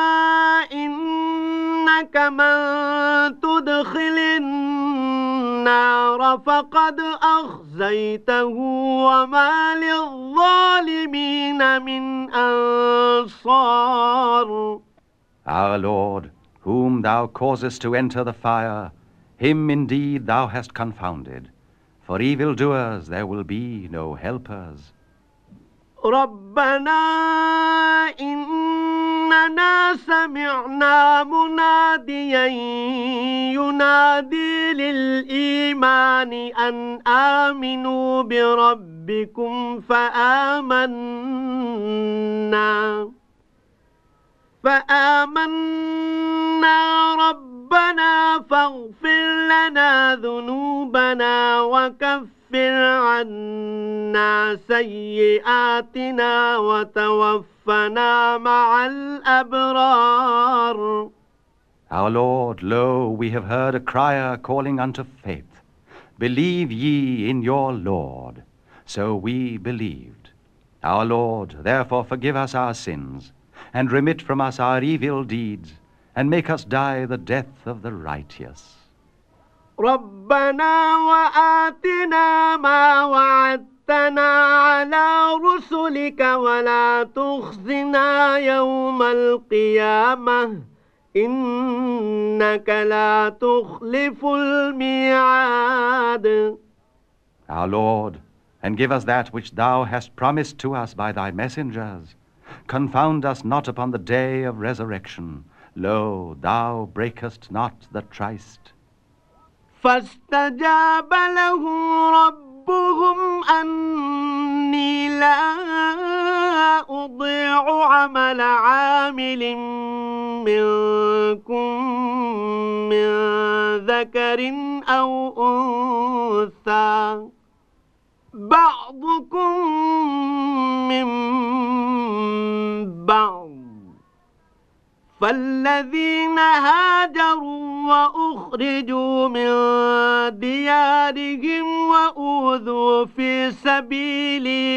إنك من تدخل النار فقد أخزيته وما للظالمين من أنصار. Our Lord, whom Thou causest to enter the fire, him indeed Thou hast confounded. For evildoers there will be no helpers. ربنا إننا سمعنا مناديا ينادي للإيمان أن آمنوا بربكم فآمنا ربنا فاغفر لنا ذنوبنا وكفر عنا سيئاتنا وتوفنا مع الأبرار. Our Lord, lo, we have heard a crier calling unto faith. Believe ye in your Lord. So we believed. Our Lord, therefore forgive us our sins, and remit from us our evil deeds, and make us die the death of the righteous. ربنا وآتنا ما وعدتنا على رسلك ولا تخزنا يوم القيامة إنك لا تخلف الميعاد. Our Lord, and give us that which Thou hast promised to us by Thy messengers. Confound us not upon the day of resurrection. Lo, Thou breakest not the tryst. فاستجاب لهم ربهم أني لا أضيع عمل عامل منكم من ذكر أو أنثى بعضكم من بعض فالذين هاجروا وأخرجوا من ديارهم وأوذوا في سبيلي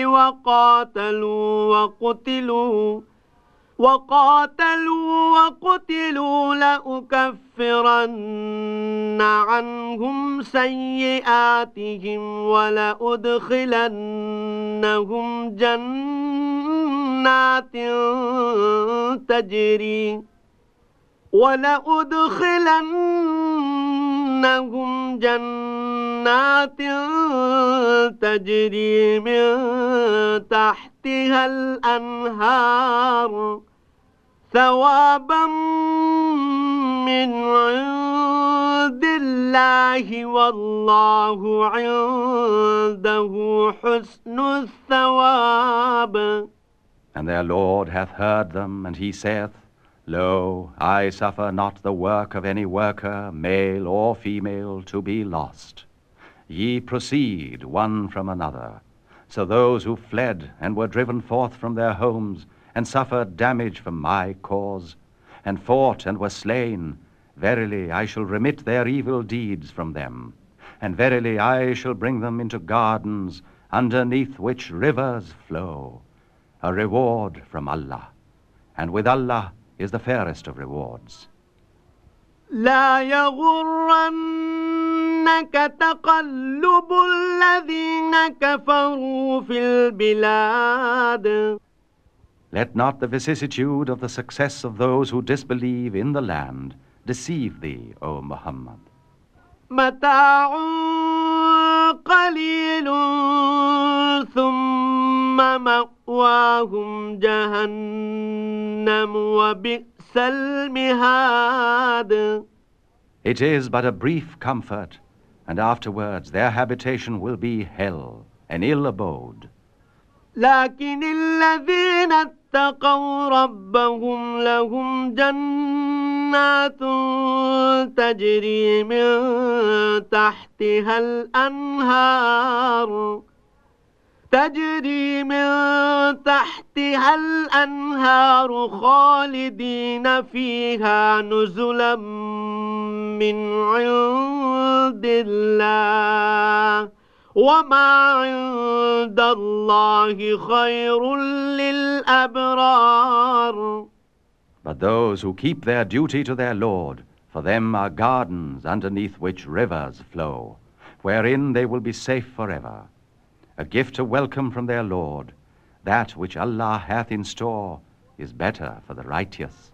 وقاتلوا لأكفرن عنهم سيئاتهم ولأدخلنهم جنات تجري من تحتها الأنهار ثوابا من عند الله والله عنده حسن الثواب. And their Lord hath heard them, and He saith, Lo, I suffer not the work of any worker, male or female, to be lost. Ye proceed one from another. So those who fled and were driven forth from their homes, and suffered damage for my cause, and fought and were slain, verily I shall remit their evil deeds from them, and verily I shall bring them into gardens underneath which rivers flow, a reward from Allah, and with Allah is the fairest of rewards. لا يغرنك تقلب الذين كفروا في البلاد. Let not the vicissitude of the success of those who disbelieve in the land deceive thee, O Muhammad. متاع قليل ثم مأواهم جهنم وبئس المهاد. It is but a brief comfort, and afterwards their habitation will be hell, an ill abode. لكن الذين اتقوا ربهم لهم جنات تجري من تحتها الأنهار خالدين فيها نزلا من عند الله وما عند الله خير للأبرار. But those who keep their duty to their Lord, for them are gardens underneath which rivers flow, wherein they will be safe forever. A gift to welcome from their Lord, that which Allah hath in store is better for the righteous.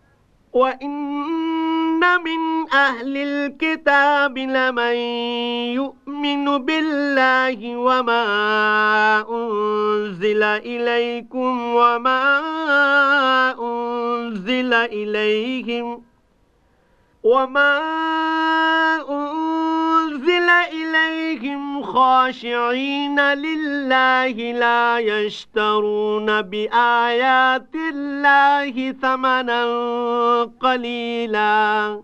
وَإِنَّ مِنْ أَهْلِ الْكِتَابِ لَمَنْ يُؤْمِنُ بِاللَّهِ وَمَا أُنْزِلَ إِلَيْكُمْ وَمَا أُنْزِلَ إِلَيْهِمْ خاشعين لله لا يشترون بآيات الله ثمنا قليلا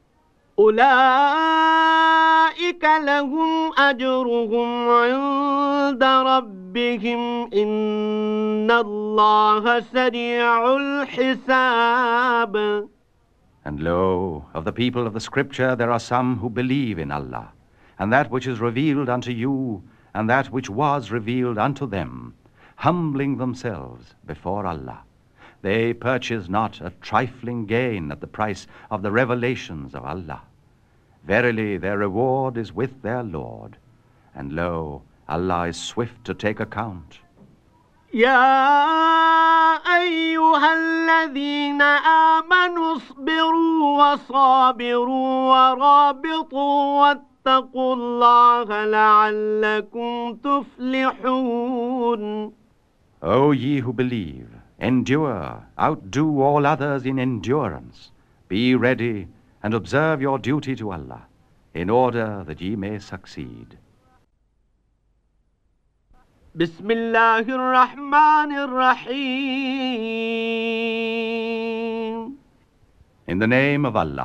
أولئك لهم أجرهم عند ربهم إن الله سريع الحساب. And lo, of the people of the Scripture there are some who believe in Allah, and that which is revealed unto you, and that which was revealed unto them, humbling themselves before Allah. They purchase not a trifling gain at the price of the revelations of Allah. Verily, their reward is with their Lord, and lo, Allah is swift to take account. يا أيها الذين آمنوا اصبروا وصابروا ورابطوا واتقوا الله لعلكم تفلحون. O ye who believe, endure, outdo all others in endurance. Be ready and observe your duty to Allah, in order that ye may succeed. بسم الله الرحمن الرحيم. In the name of Allah,